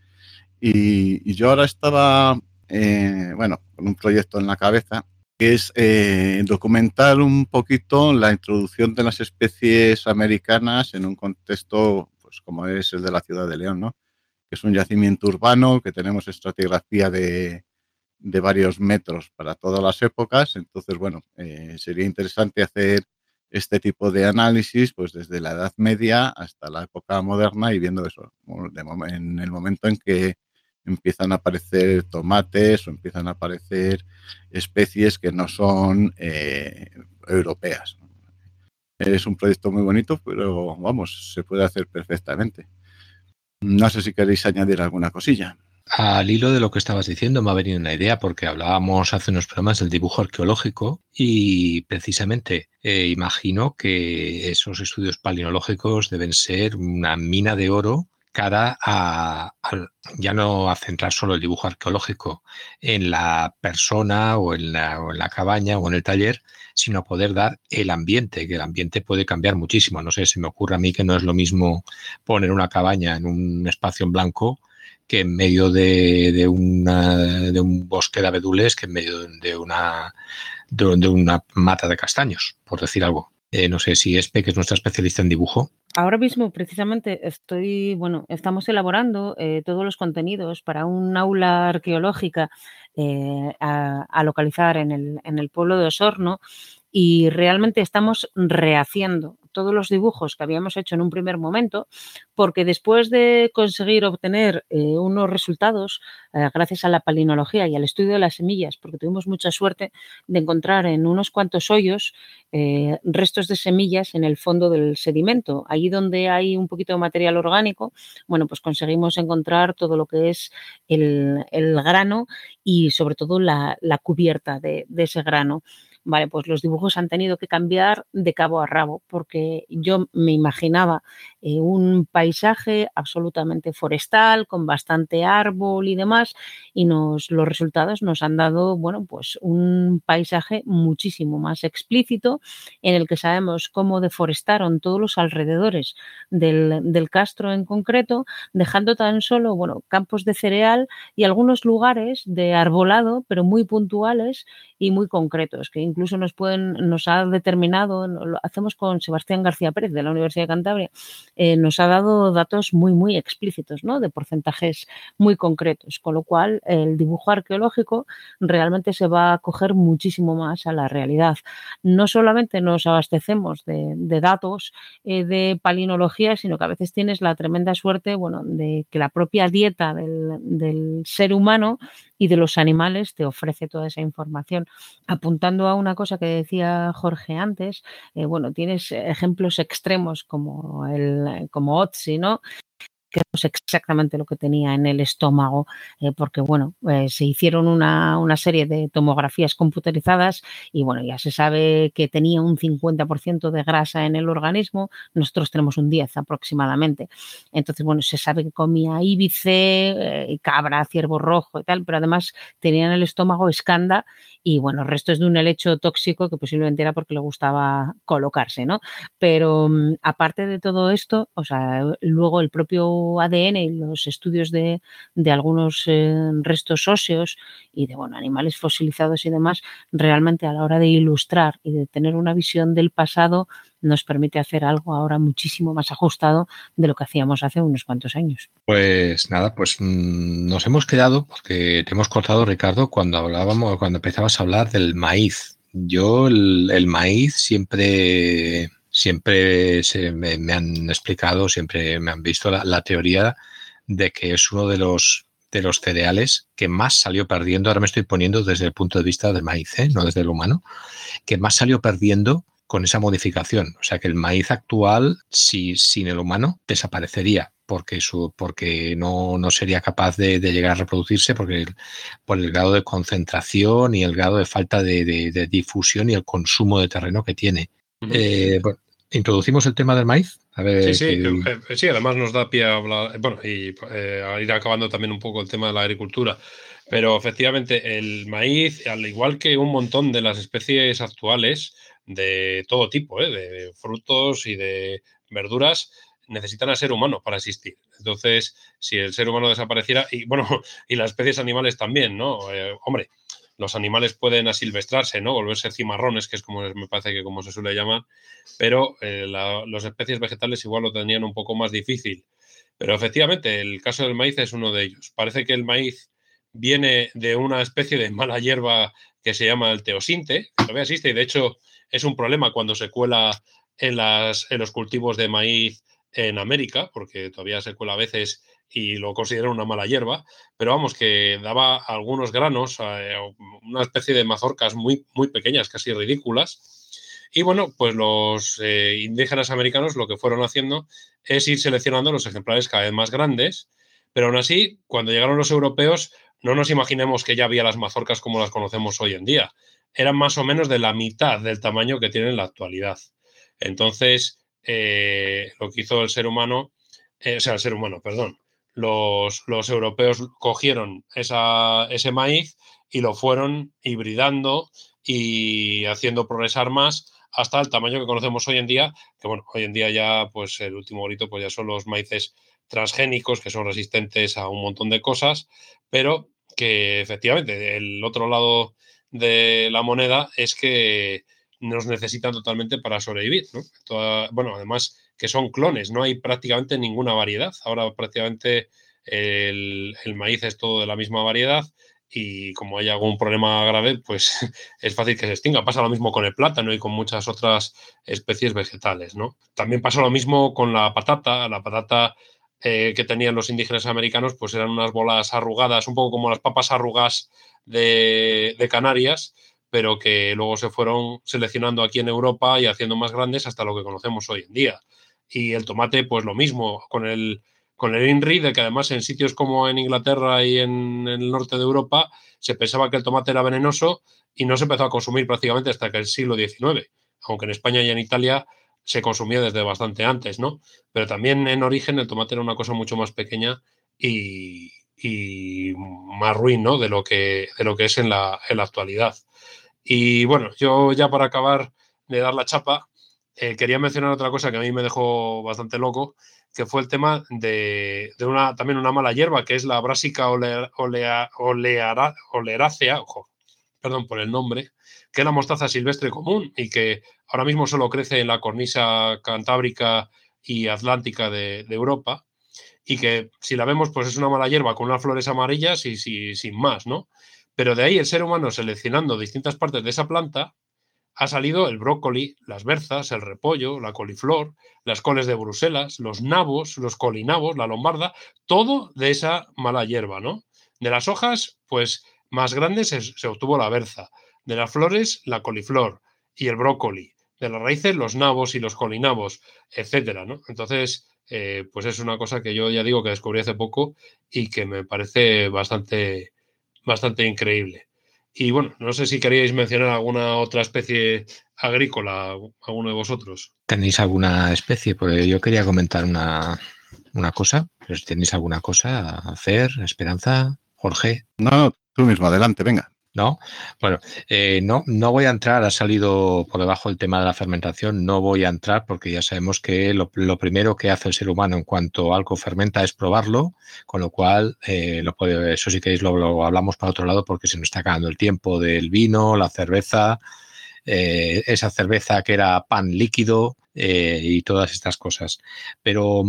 y yo ahora estaba, bueno, con un proyecto en la cabeza que es documentar un poquito la introducción de las especies americanas en un contexto, pues como es el de la ciudad de León, ¿no? Que es un yacimiento urbano, que tenemos estratigrafía de varios metros para todas las épocas. Entonces, bueno, sería interesante hacer este tipo de análisis pues desde la Edad Media hasta la época moderna y viendo eso, en el momento en que empiezan a aparecer tomates o empiezan a aparecer especies que no son europeas. Es un proyecto muy bonito, pero vamos, se puede hacer perfectamente. No sé si queréis añadir alguna cosilla. Al hilo de lo que estabas diciendo me ha venido una idea porque hablábamos hace unos programas del dibujo arqueológico y precisamente imagino que esos estudios palinológicos deben ser una mina de oro cara a ya no a centrar solo el dibujo arqueológico en la persona o en la cabaña o en el taller, sino a poder dar el ambiente, que el ambiente puede cambiar muchísimo. No sé, se me ocurre a mí que no es lo mismo poner una cabaña en un espacio en blanco que en medio de un bosque de abedules, que en medio de una mata de castaños, por decir algo. No sé si Espe, que es nuestra especialista en dibujo. Ahora mismo, precisamente, estamos elaborando todos los contenidos para un aula arqueológica a localizar en el pueblo de Osorno y realmente estamos rehaciendo todos los dibujos que habíamos hecho en un primer momento, porque después de conseguir obtener unos resultados gracias a la palinología y al estudio de las semillas, porque tuvimos mucha suerte de encontrar en unos cuantos hoyos restos de semillas en el fondo del sedimento. Allí donde hay un poquito de material orgánico, bueno, pues conseguimos encontrar todo lo que es el grano y sobre todo la cubierta de ese grano. Vale, pues los dibujos han tenido que cambiar de cabo a rabo porque yo me imaginaba un paisaje absolutamente forestal con bastante árbol y demás y los resultados nos han dado, bueno, pues un paisaje muchísimo más explícito en el que sabemos cómo deforestaron todos los alrededores del castro en concreto, dejando tan solo, bueno, campos de cereal y algunos lugares de arbolado, pero muy puntuales y muy concretos, que incluso nos ha determinado, lo hacemos con Sebastián García Pérez de la Universidad de Cantabria, nos ha dado datos muy, muy explícitos, ¿no? De porcentajes muy concretos, con lo cual el dibujo arqueológico realmente se va a acoger muchísimo más a la realidad. No solamente nos abastecemos de datos de palinología, sino que a veces tienes la tremenda suerte, bueno, de que la propia dieta del ser humano y de los animales te ofrece toda esa información. Apuntando a una cosa que decía Jorge antes, bueno, tienes ejemplos extremos como Otzi, ¿no? Que no sé exactamente lo que tenía en el estómago, porque bueno, se hicieron una serie de tomografías computarizadas y bueno, ya se sabe que tenía un 50% de grasa en el organismo, nosotros tenemos un 10 aproximadamente. Entonces, bueno, se sabe que comía íbice, cabra, ciervo rojo y tal, pero además tenía en el estómago escanda y bueno, restos de un helecho tóxico que posiblemente era porque le gustaba colocarse, ¿no? Pero aparte de todo esto, o sea, luego el propio ADN y los estudios de algunos restos óseos y de bueno, animales fosilizados y demás, realmente a la hora de ilustrar y de tener una visión del pasado nos permite hacer algo ahora muchísimo más ajustado de lo que hacíamos hace unos cuantos años. Pues nada, pues nos hemos quedado, porque te hemos cortado, Ricardo, cuando empezabas a hablar del maíz. Yo el maíz siempre me han explicado, siempre me han visto la teoría de que es uno de los cereales que más salió perdiendo. Ahora me estoy poniendo desde el punto de vista del maíz, no desde el humano, que más salió perdiendo con esa modificación. O sea que el maíz actual, sin el humano, desaparecería porque no sería capaz de llegar a reproducirse por el grado de concentración y el grado de falta de difusión y el consumo de terreno que tiene. Bueno, ¿introducimos el tema del maíz? A ver, sí, además nos da pie a hablar, bueno, y a ir acabando también un poco el tema de la agricultura. Pero efectivamente el maíz, al igual que un montón de las especies actuales de todo tipo, de frutos y de verduras, necesitan al ser humano para existir. Entonces, si el ser humano desapareciera, y bueno, y las especies animales también, ¿no? Hombre, los animales pueden asilvestrarse, ¿no? Volverse cimarrones, que es como me parece que como se suele llamar, pero las especies vegetales igual lo tenían un poco más difícil. Pero efectivamente, el caso del maíz es uno de ellos. Parece que el maíz viene de una especie de mala hierba que se llama el teosinte, que todavía existe y de hecho es un problema cuando se cuela en los cultivos de maíz en América, porque todavía se cuela a veces y lo consideran una mala hierba, pero vamos, que daba algunos granos, una especie de mazorcas muy, muy pequeñas, casi ridículas. Y bueno, pues los indígenas americanos lo que fueron haciendo es ir seleccionando los ejemplares cada vez más grandes, pero aún así, cuando llegaron los europeos, no nos imaginemos que ya había las mazorcas como las conocemos hoy en día. Eran más o menos de la mitad del tamaño que tienen en la actualidad. Entonces, lo que hizo el ser humano, los europeos cogieron ese maíz y lo fueron hibridando y haciendo progresar más hasta el tamaño que conocemos hoy en día, que bueno, hoy en día ya pues el último grito pues ya son los maíces transgénicos que son resistentes a un montón de cosas, pero que efectivamente el otro lado de la moneda es que nos necesitan totalmente para sobrevivir, ¿no? Bueno, además que son clones, no hay prácticamente ninguna variedad. Ahora prácticamente el maíz es todo de la misma variedad y como hay algún problema grave, pues es fácil que se extinga. Pasa lo mismo con el plátano y con muchas otras especies vegetales, ¿no? También pasa lo mismo con la patata. La patata que tenían los indígenas americanos, pues eran unas bolas arrugadas, un poco como las papas arrugadas de Canarias, pero que luego se fueron seleccionando aquí en Europa y haciendo más grandes hasta lo que conocemos hoy en día. Y el tomate, pues lo mismo, con el INRI, de que además en sitios como en Inglaterra y en el norte de Europa se pensaba que el tomate era venenoso y no se empezó a consumir prácticamente hasta que el siglo XIX, aunque en España y en Italia se consumía desde bastante antes, ¿no? Pero también en origen el tomate era una cosa mucho más pequeña y más ruin, ¿no? de lo que es en la actualidad. Y bueno, yo ya para acabar de dar la chapa, quería mencionar otra cosa que a mí me dejó bastante loco, que fue el tema de también una mala hierba, que es la Brassica oleracea, ojo, perdón por el nombre, que es la mostaza silvestre común y que ahora mismo solo crece en la cornisa cantábrica y atlántica de Europa, y que si la vemos pues es una mala hierba con unas flores amarillas y sin más, ¿no? Pero de ahí el ser humano seleccionando distintas partes de esa planta ha salido el brócoli, las berzas, el repollo, la coliflor, las coles de Bruselas, los nabos, los colinabos, la lombarda, todo de esa mala hierba, ¿no? De las hojas, pues más grandes se obtuvo la berza, de las flores la coliflor y el brócoli, de las raíces los nabos y los colinabos, etcétera, ¿no? Entonces, pues es una cosa que yo ya digo que descubrí hace poco y que me parece bastante increíble. Y bueno, no sé si queríais mencionar alguna otra especie agrícola, alguno de vosotros. ¿Tenéis alguna especie? Porque yo quería comentar una cosa. Pero si tenéis alguna cosa a hacer, Esperanza, Jorge. No, tú mismo, adelante, venga. ¿No? Bueno, no voy a entrar, ha salido por debajo el tema de la fermentación, no voy a entrar porque ya sabemos que lo primero que hace el ser humano en cuanto algo fermenta es probarlo, con lo cual, eso si queréis lo hablamos para otro lado porque se nos está acabando el tiempo del vino, la cerveza, esa cerveza que era pan líquido y todas estas cosas. Pero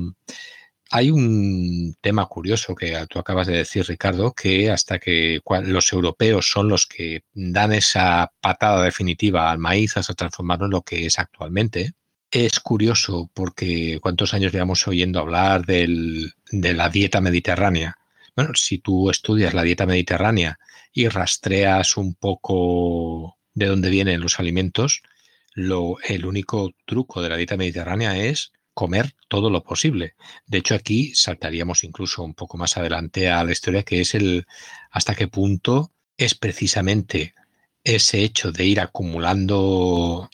hay un tema curioso que tú acabas de decir, Ricardo, que hasta que los europeos son los que dan esa patada definitiva al maíz hasta transformarlo en lo que es actualmente. Es curioso porque ¿cuántos años llevamos oyendo hablar de la dieta mediterránea? Bueno, si tú estudias la dieta mediterránea y rastreas un poco de dónde vienen los alimentos, el único truco de la dieta mediterránea es comer todo lo posible. De hecho, aquí saltaríamos incluso un poco más adelante a la historia, que es hasta qué punto es precisamente ese hecho de ir acumulando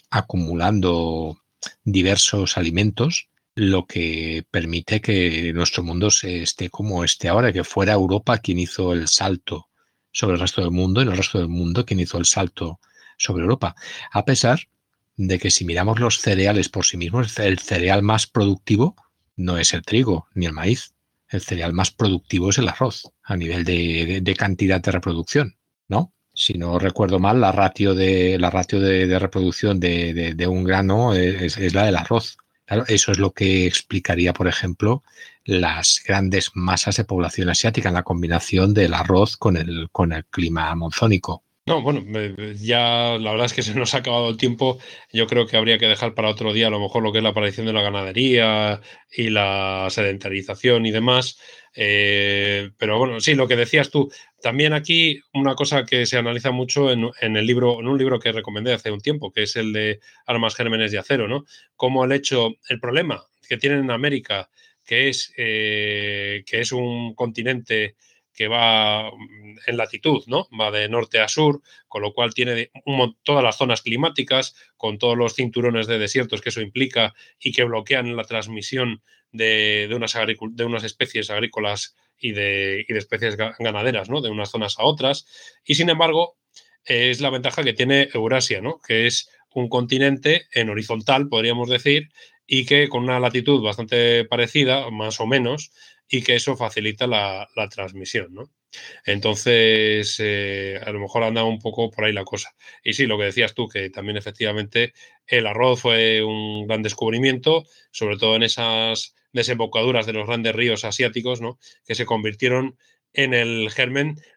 diversos alimentos lo que permite que nuestro mundo esté como esté ahora, que fuera Europa quien hizo el salto sobre el resto del mundo y no el resto del mundo quien hizo el salto sobre Europa. A pesar de que si miramos los cereales por sí mismos, el cereal más productivo no es el trigo ni el maíz. El cereal más productivo es el arroz a nivel de cantidad de reproducción, ¿no? Si no recuerdo mal, la ratio de reproducción de un grano es la del arroz. Claro, eso es lo que explicaría, por ejemplo, las grandes masas de población asiática en la combinación del arroz con el clima monzónico. No, bueno, ya la verdad es que se nos ha acabado el tiempo. Yo creo que habría que dejar para otro día a lo mejor lo que es la aparición de la ganadería y la sedentarización y demás. Pero bueno, sí, lo que decías tú. También aquí una cosa que se analiza mucho en un libro que recomendé hace un tiempo, que es el de Armas, Gérmenes y Acero, ¿no? Como el problema que tienen en América, que es un continente que va en latitud, ¿no? Va de norte a sur, con lo cual tiene todas las zonas climáticas, con todos los cinturones de desiertos que eso implica y que bloquean la transmisión de unas especies agrícolas y de especies ganaderas, ¿no? De unas zonas a otras. Y sin embargo, es la ventaja que tiene Eurasia, ¿no? Que es un continente en horizontal, podríamos decir, y que con una latitud bastante parecida, más o menos, y que eso facilita la transmisión, ¿no? Entonces, a lo mejor anda un poco por ahí la cosa. Y sí, lo que decías tú, que también efectivamente el arroz fue un gran descubrimiento, sobre todo en esas desembocaduras de los grandes ríos asiáticos, ¿no? Que se convirtieron en el germen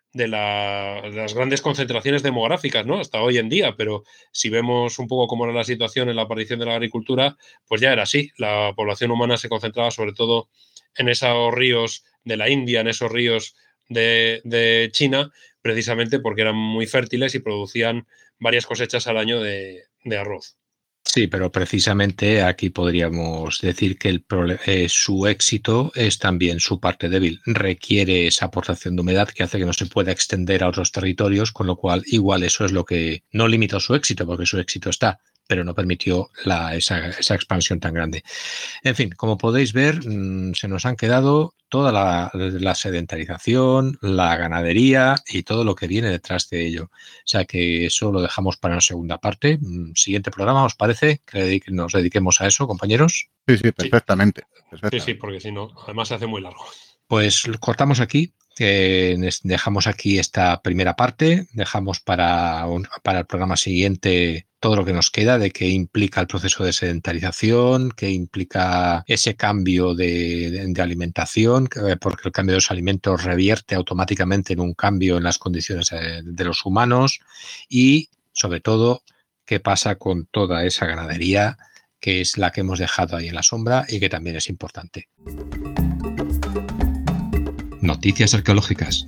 de las grandes concentraciones demográficas, ¿no? Hasta hoy en día, pero si vemos un poco cómo era la situación en la aparición de la agricultura, pues ya era así. La población humana se concentraba sobre todo en esos ríos de la India, en esos ríos de China, precisamente porque eran muy fértiles y producían varias cosechas al año de arroz. Sí, pero precisamente aquí podríamos decir que su éxito es también su parte débil. Requiere esa aportación de humedad que hace que no se pueda extender a otros territorios, con lo cual igual eso es lo que no limitó su éxito, porque su éxito está, pero no permitió esa expansión tan grande. En fin, como podéis ver, se nos han quedado toda la sedentarización, la ganadería y todo lo que viene detrás de ello. O sea que eso lo dejamos para una segunda parte. Siguiente programa, ¿os parece que nos dediquemos a eso, compañeros? Sí, perfectamente. Sí, porque si no, además se hace muy largo. Pues cortamos aquí. Dejamos aquí esta primera parte, dejamos para el programa siguiente todo lo que nos queda de qué implica el proceso de sedentarización, qué implica ese cambio de alimentación, porque el cambio de los alimentos revierte automáticamente en un cambio en las condiciones de los humanos y, sobre todo, qué pasa con toda esa ganadería que es la que hemos dejado ahí en la sombra y que también es importante. Noticias arqueológicas.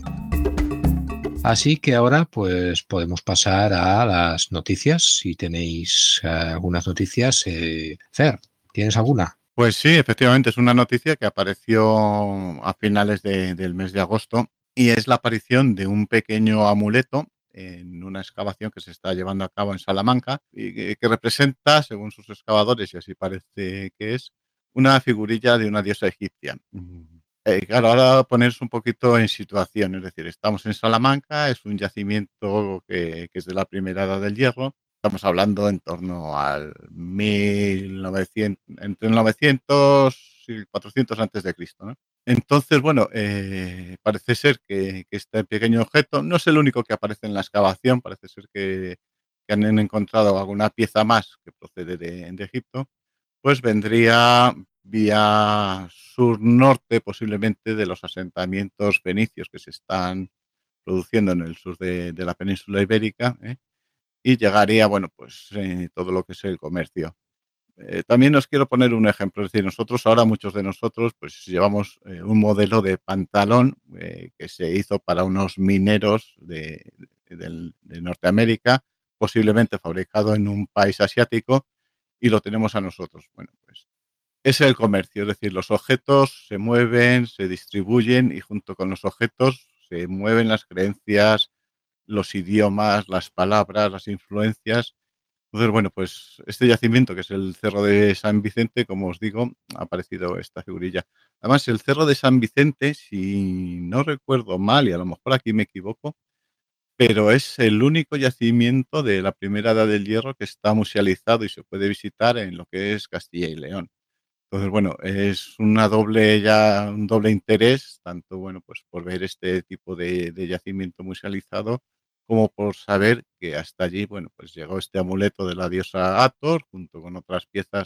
Así que ahora pues podemos pasar a las noticias. Si tenéis algunas noticias, Fer, ¿tienes alguna? Pues sí, efectivamente es una noticia que apareció a finales del mes de agosto y es la aparición de un pequeño amuleto en una excavación que se está llevando a cabo en Salamanca y que representa, según sus excavadores, y así parece que es, una figurilla de una diosa egipcia. Claro, ahora ponerse un poquito en situación, es decir, estamos en Salamanca, es un yacimiento que es de la primera edad del hierro, estamos hablando en torno al 1900, entre el 900 y 400 antes de Cristo, ¿no? Entonces, bueno, parece ser que este pequeño objeto no es el único que aparece en la excavación, parece ser que han encontrado alguna pieza más que procede de Egipto, pues vendría vía sur-norte, posiblemente de los asentamientos fenicios que se están produciendo en el sur de la península ibérica, y llegaría, bueno, pues todo lo que es el comercio. También os quiero poner un ejemplo, es decir, muchos de nosotros, pues llevamos un modelo de pantalón que se hizo para unos mineros de Norteamérica, posiblemente fabricado en un país asiático, y lo tenemos a nosotros. Bueno, pues es el comercio, es decir, los objetos se mueven, se distribuyen y junto con los objetos se mueven las creencias, los idiomas, las palabras, las influencias. Entonces, bueno, pues este yacimiento, que es el Cerro de San Vicente, como os digo, ha aparecido esta figurilla. Además, el Cerro de San Vicente, si no recuerdo mal, y a lo mejor aquí me equivoco, pero es el único yacimiento de la primera edad del hierro que está musealizado y se puede visitar en lo que es Castilla y León. Entonces, bueno, es un doble interés, tanto, bueno, pues por ver este tipo de yacimiento musealizado, como por saber que hasta allí, bueno, pues llegó este amuleto de la diosa Hathor, junto con otras piezas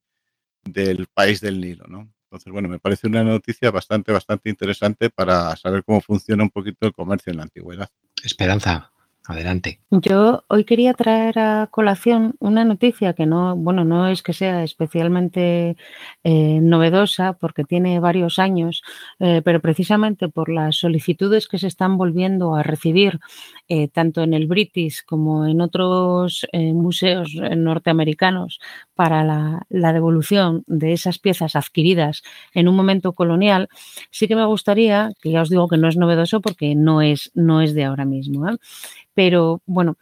del país del Nilo, ¿no? Entonces, bueno, me parece una noticia bastante interesante para saber cómo funciona un poquito el comercio en la antigüedad. Esperanza, adelante. Yo hoy quería traer a colación una noticia que no es que sea especialmente novedosa porque tiene varios años, pero precisamente por las solicitudes que se están volviendo a recibir tanto en el British como en otros museos norteamericanos para la devolución de esas piezas adquiridas en un momento colonial, sí que me gustaría, que ya os digo que no es novedoso porque no es de ahora mismo, pero bueno,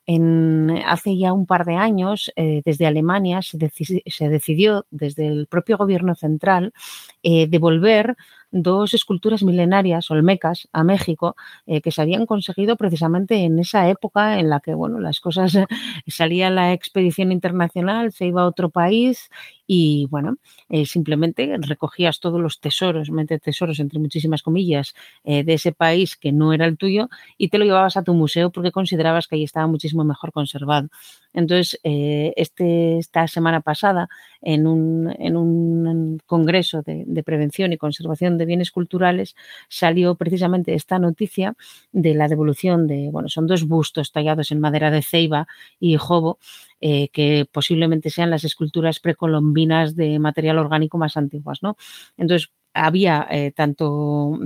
hace ya un par de años, desde Alemania se decidió desde el propio gobierno central devolver 2 esculturas milenarias olmecas a México que se habían conseguido precisamente en esa época en la que, bueno, las cosas salía la expedición internacional, se iba a otro país y, bueno, simplemente recogías todos los tesoros entre muchísimas comillas, de ese país que no era el tuyo y te lo llevabas a tu museo porque considerabas que ahí estaba muchísimo mejor conservado. Entonces, esta semana pasada, en un congreso de prevención y conservación de bienes culturales, salió precisamente esta noticia de la devolución son 2 bustos tallados en madera de ceiba y jobo, que posiblemente sean las esculturas precolombinas de material orgánico más antiguas, ¿no? Entonces, había tanto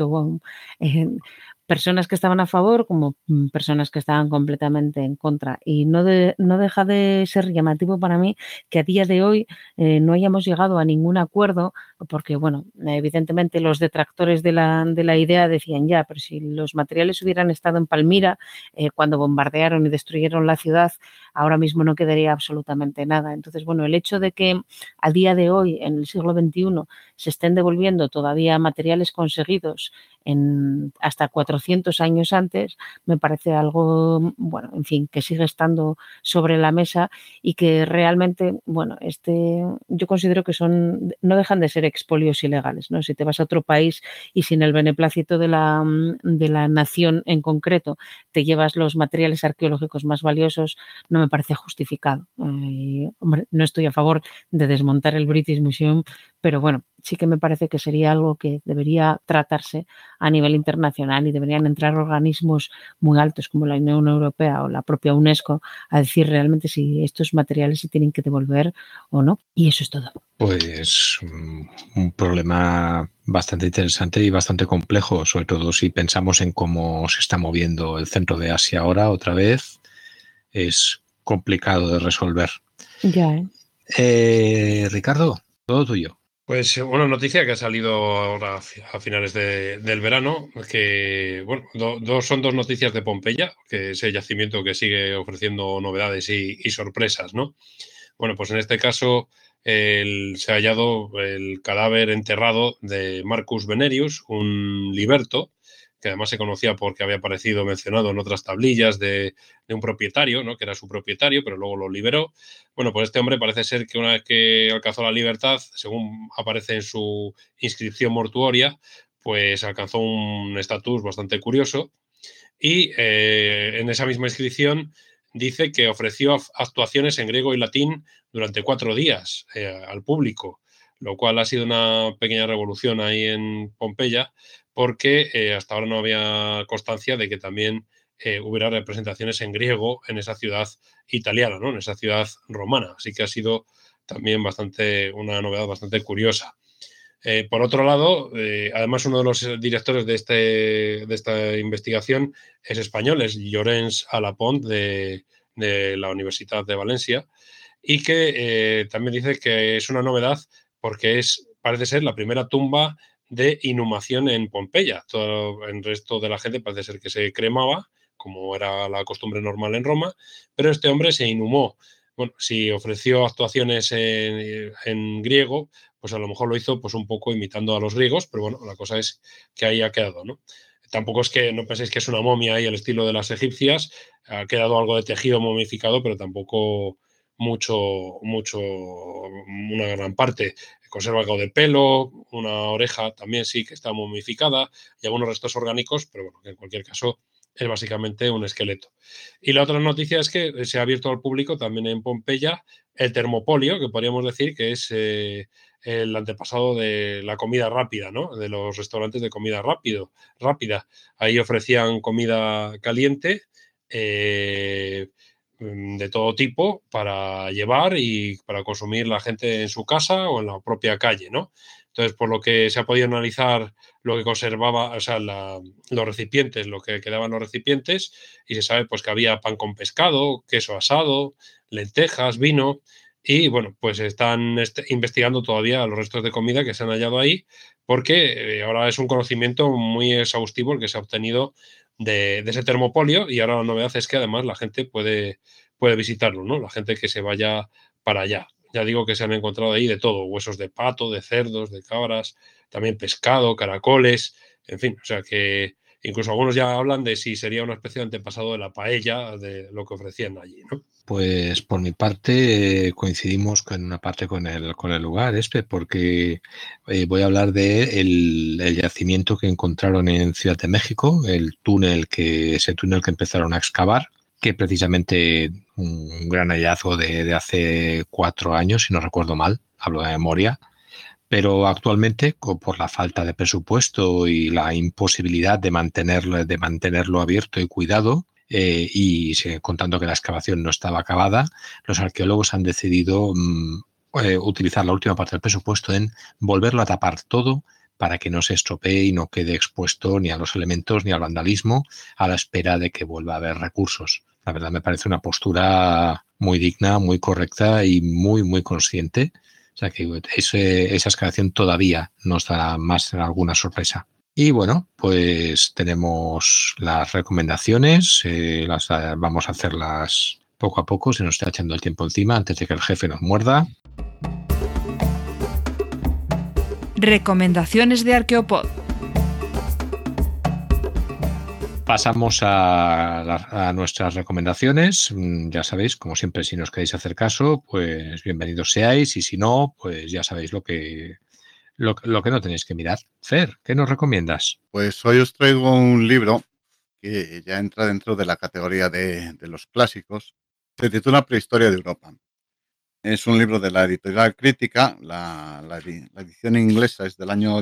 personas que estaban a favor como personas que estaban completamente en contra. Y no deja de ser llamativo para mí que a día de hoy no hayamos llegado a ningún acuerdo, porque, evidentemente los detractores de la idea decían ya, pero si los materiales hubieran estado en Palmira cuando bombardearon y destruyeron la ciudad, ahora mismo no quedaría absolutamente nada. Entonces, el hecho de que a día de hoy, en el siglo XXI, se estén devolviendo todavía materiales conseguidos hasta 400 años antes, me parece algo, que sigue estando sobre la mesa y que realmente, yo considero que no dejan de ser expolios ilegales, ¿no? Si te vas a otro país y sin el beneplácito de la nación en concreto te llevas los materiales arqueológicos más valiosos, no me parece justificado. No estoy a favor de desmontar el British Museum, pero sí que me parece que sería algo que debería tratarse a nivel internacional y deberían entrar organismos muy altos como la Unión Europea o la propia UNESCO a decir realmente si estos materiales se tienen que devolver o no. Y eso es todo. Pues un problema bastante interesante y bastante complejo, sobre todo si pensamos en cómo se está moviendo el centro de Asia ahora otra vez. Es complicado de resolver. Ya, Ricardo, todo tuyo. Pues una noticia que ha salido ahora a finales del verano, que son 2 noticias de Pompeya, que es el yacimiento que sigue ofreciendo novedades y sorpresas, ¿no? Pues en este caso se ha hallado el cadáver enterrado de Marcus Venerius, un liberto, que además se conocía porque había aparecido mencionado en otras tablillas de un propietario, ¿no? Que era su propietario, pero luego lo liberó. Pues este hombre parece ser que una vez que alcanzó la libertad, según aparece en su inscripción mortuoria, pues alcanzó un estatus bastante curioso y en esa misma inscripción dice que ofreció actuaciones en griego y latín durante 4 días al público, lo cual ha sido una pequeña revolución ahí en Pompeya, porque hasta ahora no había constancia de que también hubiera representaciones en griego en esa ciudad italiana, ¿no? En esa ciudad romana. Así que ha sido también una novedad bastante curiosa. Por otro lado, además uno de los directores de esta investigación es español, es Llorenç Alapont de la Universidad de Valencia, y que también dice que es una novedad porque parece ser la primera tumba de inhumación en Pompeya. Todo el resto de la gente parece ser que se cremaba, como era la costumbre normal en Roma, pero este hombre se inhumó. Si ofreció actuaciones en griego, pues a lo mejor lo hizo pues un poco imitando a los griegos, pero la cosa es que ahí ha quedado, ¿no? Tampoco es que no penséis que es una momia ahí al estilo de las egipcias, ha quedado algo de tejido momificado, pero tampoco mucho, una gran parte. Conserva algo de pelo, una oreja también sí que está momificada y algunos restos orgánicos, pero que en cualquier caso es básicamente un esqueleto. Y la otra noticia es que se ha abierto al público también en Pompeya el termopolio, que podríamos decir que es el antepasado de la comida rápida, ¿no? De los restaurantes de comida rápida. Ahí ofrecían comida caliente de todo tipo para llevar y para consumir la gente en su casa o en la propia calle, ¿no? Entonces, por lo que se ha podido analizar lo que conservaba, o sea, los recipientes, lo que quedaban los recipientes, y se sabe pues que había pan con pescado, queso asado, lentejas, vino, y pues están investigando todavía los restos de comida que se han hallado ahí, porque ahora es un conocimiento muy exhaustivo el que se ha obtenido de ese termopolio, y ahora la novedad es que además la gente puede visitarlo, ¿no? La gente que se vaya para allá. Ya digo que se han encontrado ahí de todo, huesos de pato, de cerdos, de cabras, también pescado, caracoles, en fin, o sea que incluso algunos ya hablan de si sería una especie de antepasado de la paella, de lo que ofrecían allí, ¿no? Pues por mi parte coincidimos en una parte con el lugar, porque voy a hablar de el yacimiento que encontraron en Ciudad de México, ese túnel que empezaron a excavar, que precisamente un gran hallazgo de hace 4 años, si no recuerdo mal, hablo de memoria, pero actualmente por la falta de presupuesto y la imposibilidad de mantenerlo abierto y cuidado, contando que la excavación no estaba acabada, los arqueólogos han decidido utilizar la última parte del presupuesto en volverlo a tapar todo para que no se estropee y no quede expuesto ni a los elementos ni al vandalismo, a la espera de que vuelva a haber recursos. La verdad me parece una postura muy digna, muy correcta y muy, muy consciente. O sea que esa excavación todavía nos dará más alguna sorpresa. Y bueno, pues tenemos las recomendaciones, vamos a hacerlas poco a poco, se nos está echando el tiempo encima antes de que el jefe nos muerda. Recomendaciones de Arqueopod. Pasamos a nuestras recomendaciones. Ya sabéis, como siempre, si nos queréis hacer caso, pues bienvenidos seáis, y si no, pues ya sabéis lo que no tenéis que mirar. Fer, ¿qué nos recomiendas? Pues hoy os traigo un libro que ya entra dentro de la categoría de los clásicos. Se titula Prehistoria de Europa. Es un libro de la editorial Crítica. La edición inglesa es del año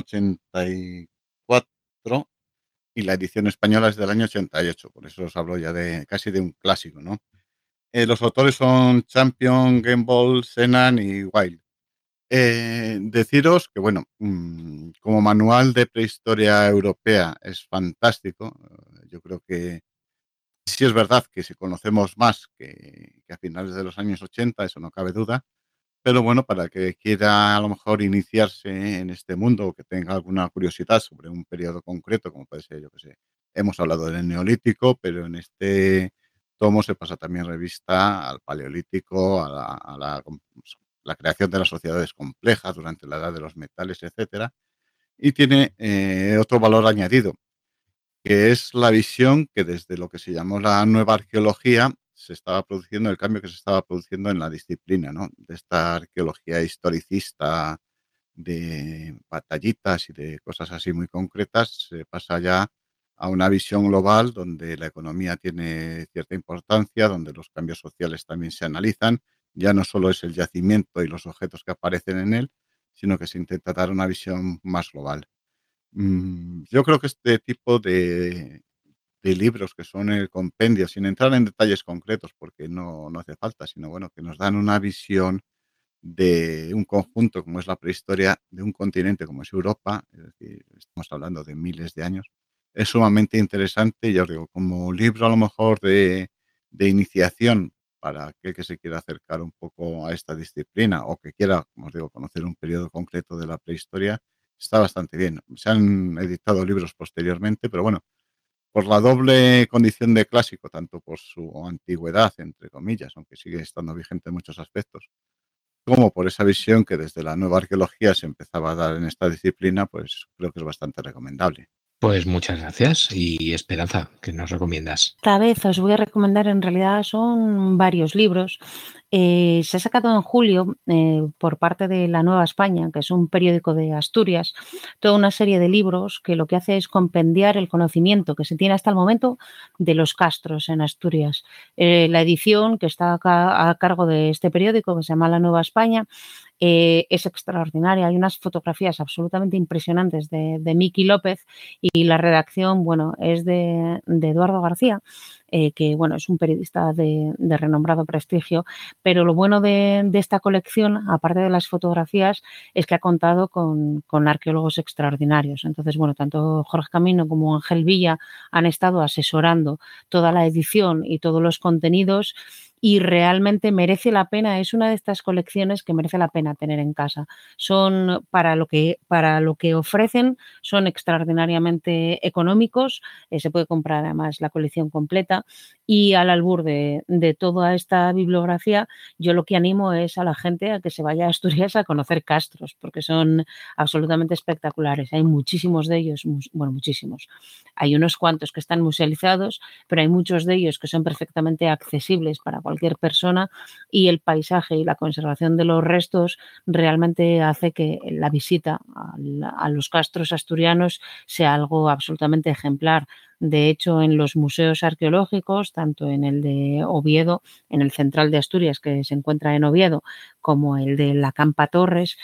84 y la edición española es del año 88. Por eso os hablo ya casi de un clásico, ¿no? Los autores son Champion, Gamble, Senan y Wilde. Deciros que, bueno, como manual de prehistoria europea es fantástico. Yo creo que sí es verdad que si conocemos más que a finales de los años 80, eso no cabe duda. Pero bueno, para el que quiera a lo mejor iniciarse en este mundo o que tenga alguna curiosidad sobre un periodo concreto, como puede ser, yo que sé, hemos hablado del Neolítico, pero en este tomo se pasa también revista al Paleolítico, a la creación de las sociedades complejas durante la Edad de los Metales, etcétera. Y tiene otro valor añadido, que es la visión que desde lo que se llamó la nueva arqueología se estaba produciendo, el cambio que se estaba produciendo en la disciplina, ¿no? De esta arqueología historicista de batallitas y de cosas así muy concretas, se pasa ya a una visión global donde la economía tiene cierta importancia, donde los cambios sociales también se analizan. Ya no solo es el yacimiento y los objetos que aparecen en él, sino que se intenta dar una visión más global. Yo creo que este tipo de libros que son el compendio, sin entrar en detalles concretos, porque no hace falta, sino bueno, que nos dan una visión de un conjunto como es la prehistoria, de un continente como es Europa, es decir, estamos hablando de miles de años, es sumamente interesante. Ya os digo, como libro a lo mejor de iniciación para aquel que se quiera acercar un poco a esta disciplina o que quiera, como os digo, conocer un periodo concreto de la prehistoria, está bastante bien. Se han editado libros posteriormente, pero bueno, por la doble condición de clásico, tanto por su antigüedad, entre comillas, aunque sigue estando vigente en muchos aspectos, como por esa visión que desde la nueva arqueología se empezaba a dar en esta disciplina, pues creo que es bastante recomendable. Pues muchas gracias. Y Esperanza, ¿qué nos recomiendas? Esta vez os voy a recomendar, en realidad son varios libros. Se ha sacado en julio por parte de La Nueva España, que es un periódico de Asturias, toda una serie de libros que lo que hace es compendiar el conocimiento que se tiene hasta el momento de los castros en Asturias. La edición que está a cargo de este periódico, que se llama La Nueva España, es extraordinaria. Hay unas fotografías absolutamente impresionantes de Miki López, y la redacción, bueno, es de Eduardo García, que bueno, es un periodista de renombrado prestigio, pero lo bueno de esta colección, aparte de las fotografías, es que ha contado con arqueólogos extraordinarios. Entonces, bueno, tanto Jorge Camino como Ángel Villa han estado asesorando toda la edición y todos los contenidos, y realmente merece la pena. Es una de estas colecciones que merece la pena tener en casa. Son para lo que ofrecen, son extraordinariamente económicos. Se puede comprar además la colección completa, y al albur de toda esta bibliografía, yo lo que animo es a la gente a que se vaya a Asturias a conocer castros, porque son absolutamente espectaculares. Hay muchísimos de ellos, bueno, muchísimos. Hay unos cuantos que están musealizados, pero hay muchos de ellos que son perfectamente accesibles para cualquier persona, y el paisaje y la conservación de los restos realmente hace que la visita a los castros asturianos sea algo absolutamente ejemplar. De hecho, en los museos arqueológicos, tanto en el de Oviedo, en el Central de Asturias, que se encuentra en Oviedo, como el de la Campa Torres,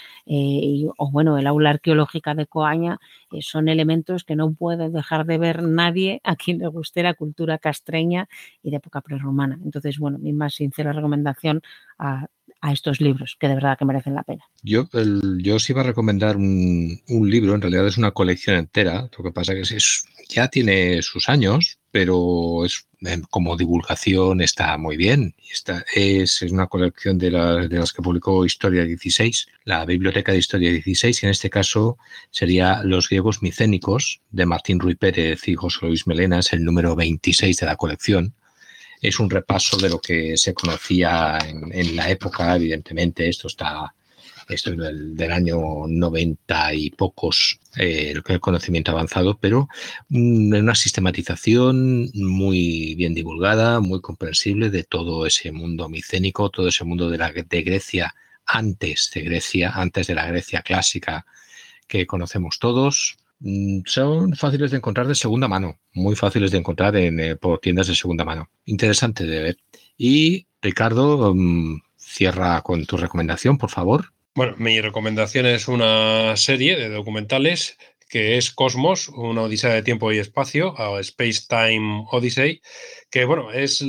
o el aula arqueológica de Coaña, son elementos que no puede dejar de ver nadie a quien le guste la cultura castreña y de época prerromana. Entonces, mi más sincera recomendación a estos libros, que de verdad que merecen la pena. Yo os iba a recomendar un libro, en realidad es una colección entera, lo que pasa que ya tiene sus años, pero como divulgación está muy bien. Es una colección de las que publicó Historia 16, la Biblioteca de Historia 16, y en este caso sería Los griegos micénicos, de Martín Ruy Pérez y José Luis Melena, es el número 26 de la colección. Es un repaso de lo que se conocía en la época, evidentemente, esto es del año 90 y pocos, el conocimiento avanzado, pero una sistematización muy bien divulgada, muy comprensible de todo ese mundo micénico, todo ese mundo de Grecia, antes de la Grecia clásica que conocemos todos. Son fáciles de encontrar de segunda mano, muy fáciles de encontrar por tiendas de segunda mano. Interesante de ver. Y Ricardo, cierra con tu recomendación, por favor. Bueno, mi recomendación es una serie de documentales que es Cosmos, una odisea de tiempo y espacio, o Space Time Odyssey, que no es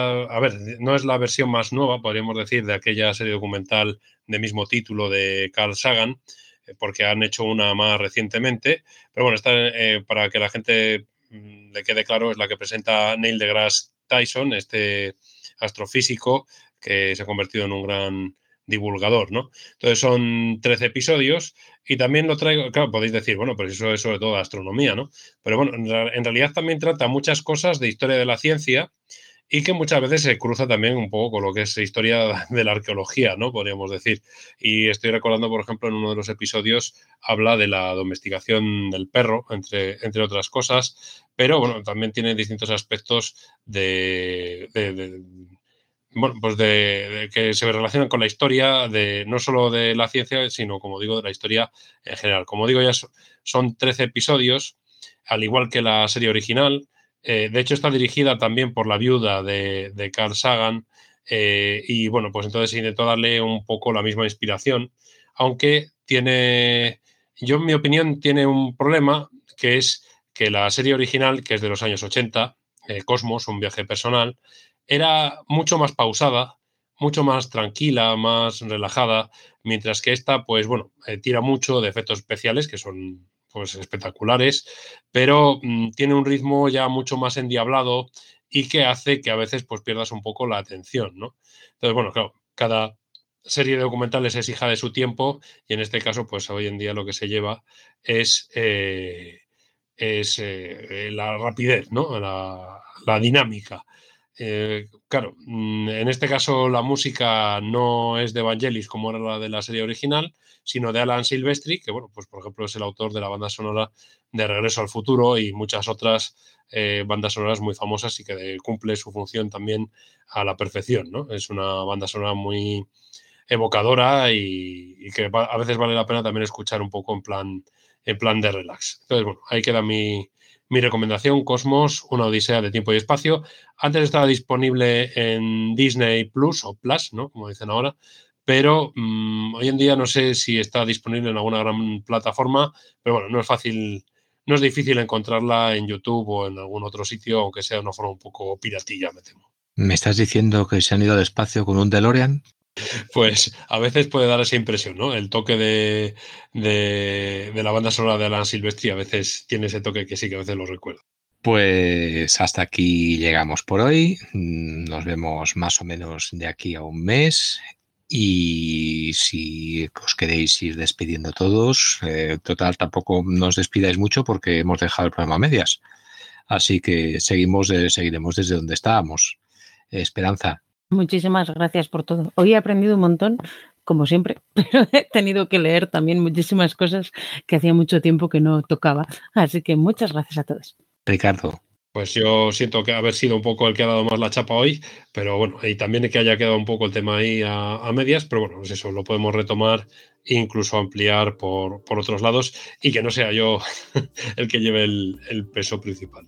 la versión más nueva, podríamos decir, de aquella serie documental de mismo título de Carl Sagan, porque han hecho una más recientemente, pero esta, para que la gente le quede claro, es la que presenta Neil deGrasse Tyson, este astrofísico que se ha convertido en un gran divulgador, ¿no? Entonces son 13 episodios y también lo traigo, claro, podéis decir, pero eso es sobre todo astronomía, ¿no? Pero en realidad también trata muchas cosas de historia de la ciencia y que muchas veces se cruza también un poco con lo que es historia de la arqueología, ¿no? Podríamos decir. Y estoy recordando, por ejemplo, en uno de los episodios habla de la domesticación del perro, entre otras cosas, pero también tiene distintos aspectos de que se relacionan con la historia no solo de la ciencia, sino, como digo, de la historia en general. Como digo, ya son 13 episodios, al igual que la serie original. De hecho, está dirigida también por la viuda de Carl Sagan y, pues entonces intentó darle un poco la misma inspiración, aunque en mi opinión, tiene un problema, que es que la serie original, que es de los años 80, Cosmos, un viaje personal, era mucho más pausada, mucho más tranquila, más relajada, mientras que esta, tira mucho de efectos especiales, que son espectaculares, pero tiene un ritmo ya mucho más endiablado y que hace que a veces pierdas un poco la atención, ¿no? Entonces, claro, cada serie de documentales es hija de su tiempo y en este caso, hoy en día lo que se lleva es la rapidez, ¿no? La dinámica. Claro, en este caso la música no es de Vangelis como era la de la serie original, sino de Alan Silvestri, que por ejemplo es el autor de la banda sonora de Regreso al Futuro y muchas otras bandas sonoras muy famosas y que cumple su función también a la perfección, ¿no? Es una banda sonora muy evocadora y que a veces vale la pena también escuchar un poco en plan de relax. Entonces, ahí queda mi recomendación, Cosmos, una odisea de tiempo y espacio. Antes estaba disponible en Disney Plus o Plus, ¿no? Como dicen ahora, pero hoy en día no sé si está disponible en alguna gran plataforma, pero no es fácil, no es difícil encontrarla en YouTube o en algún otro sitio, aunque sea de una forma un poco piratilla, me temo. ¿Me estás diciendo que se han ido al espacio con un DeLorean? Pues a veces puede dar esa impresión, ¿no? El toque de la banda sonora de Alan Silvestri a veces tiene ese toque que sí que a veces lo recuerdo. Pues hasta aquí llegamos por hoy. Nos vemos más o menos de aquí a un mes. Y si os queréis ir despidiendo todos, total, tampoco nos despidáis mucho porque hemos dejado el programa a medias. Así que seguiremos desde donde estábamos. Esperanza. Muchísimas gracias por todo. Hoy he aprendido un montón, como siempre, pero he tenido que leer también muchísimas cosas que hacía mucho tiempo que no tocaba. Así que muchas gracias a todos. Ricardo. Pues yo siento que haber sido un poco el que ha dado más la chapa hoy, pero y también que haya quedado un poco el tema ahí a medias, pero pues eso, lo podemos retomar e incluso ampliar por otros lados y que no sea yo el que lleve el peso principal, ¿no?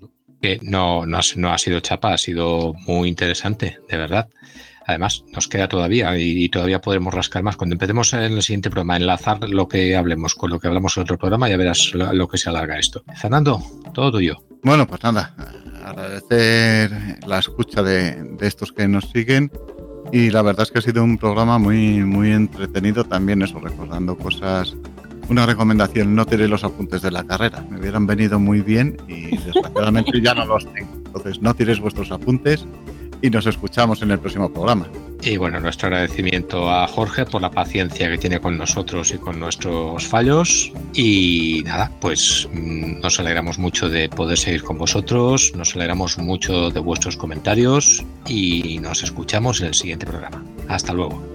Que no ha sido chapa, ha sido muy interesante, de verdad. Además, nos queda todavía y todavía podremos rascar más. Cuando empecemos en el siguiente programa, enlazar lo que hablemos con lo que hablamos en otro programa, ya verás lo que se alarga esto. Fernando, todo tuyo. Bueno, pues nada, agradecer la escucha de estos que nos siguen y la verdad es que ha sido un programa muy, muy entretenido también, eso, recordando cosas. Una recomendación, no tiréis los apuntes de la carrera, me hubieran venido muy bien y desgraciadamente ya no los tengo. Entonces no tiréis vuestros apuntes y nos escuchamos en el próximo programa. Y bueno, nuestro agradecimiento a Jorge por la paciencia que tiene con nosotros y con nuestros fallos. Y nada, pues nos alegramos mucho de poder seguir con vosotros, nos alegramos mucho de vuestros comentarios y nos escuchamos en el siguiente programa. Hasta luego.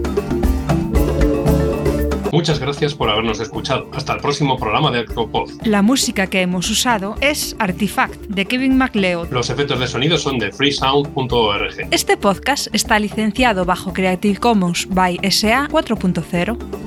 Muchas gracias por habernos escuchado. Hasta el próximo programa de Arcopod. La música que hemos usado es Artifact, de Kevin MacLeod. Los efectos de sonido son de freesound.org. Este podcast está licenciado bajo Creative Commons by SA 4.0.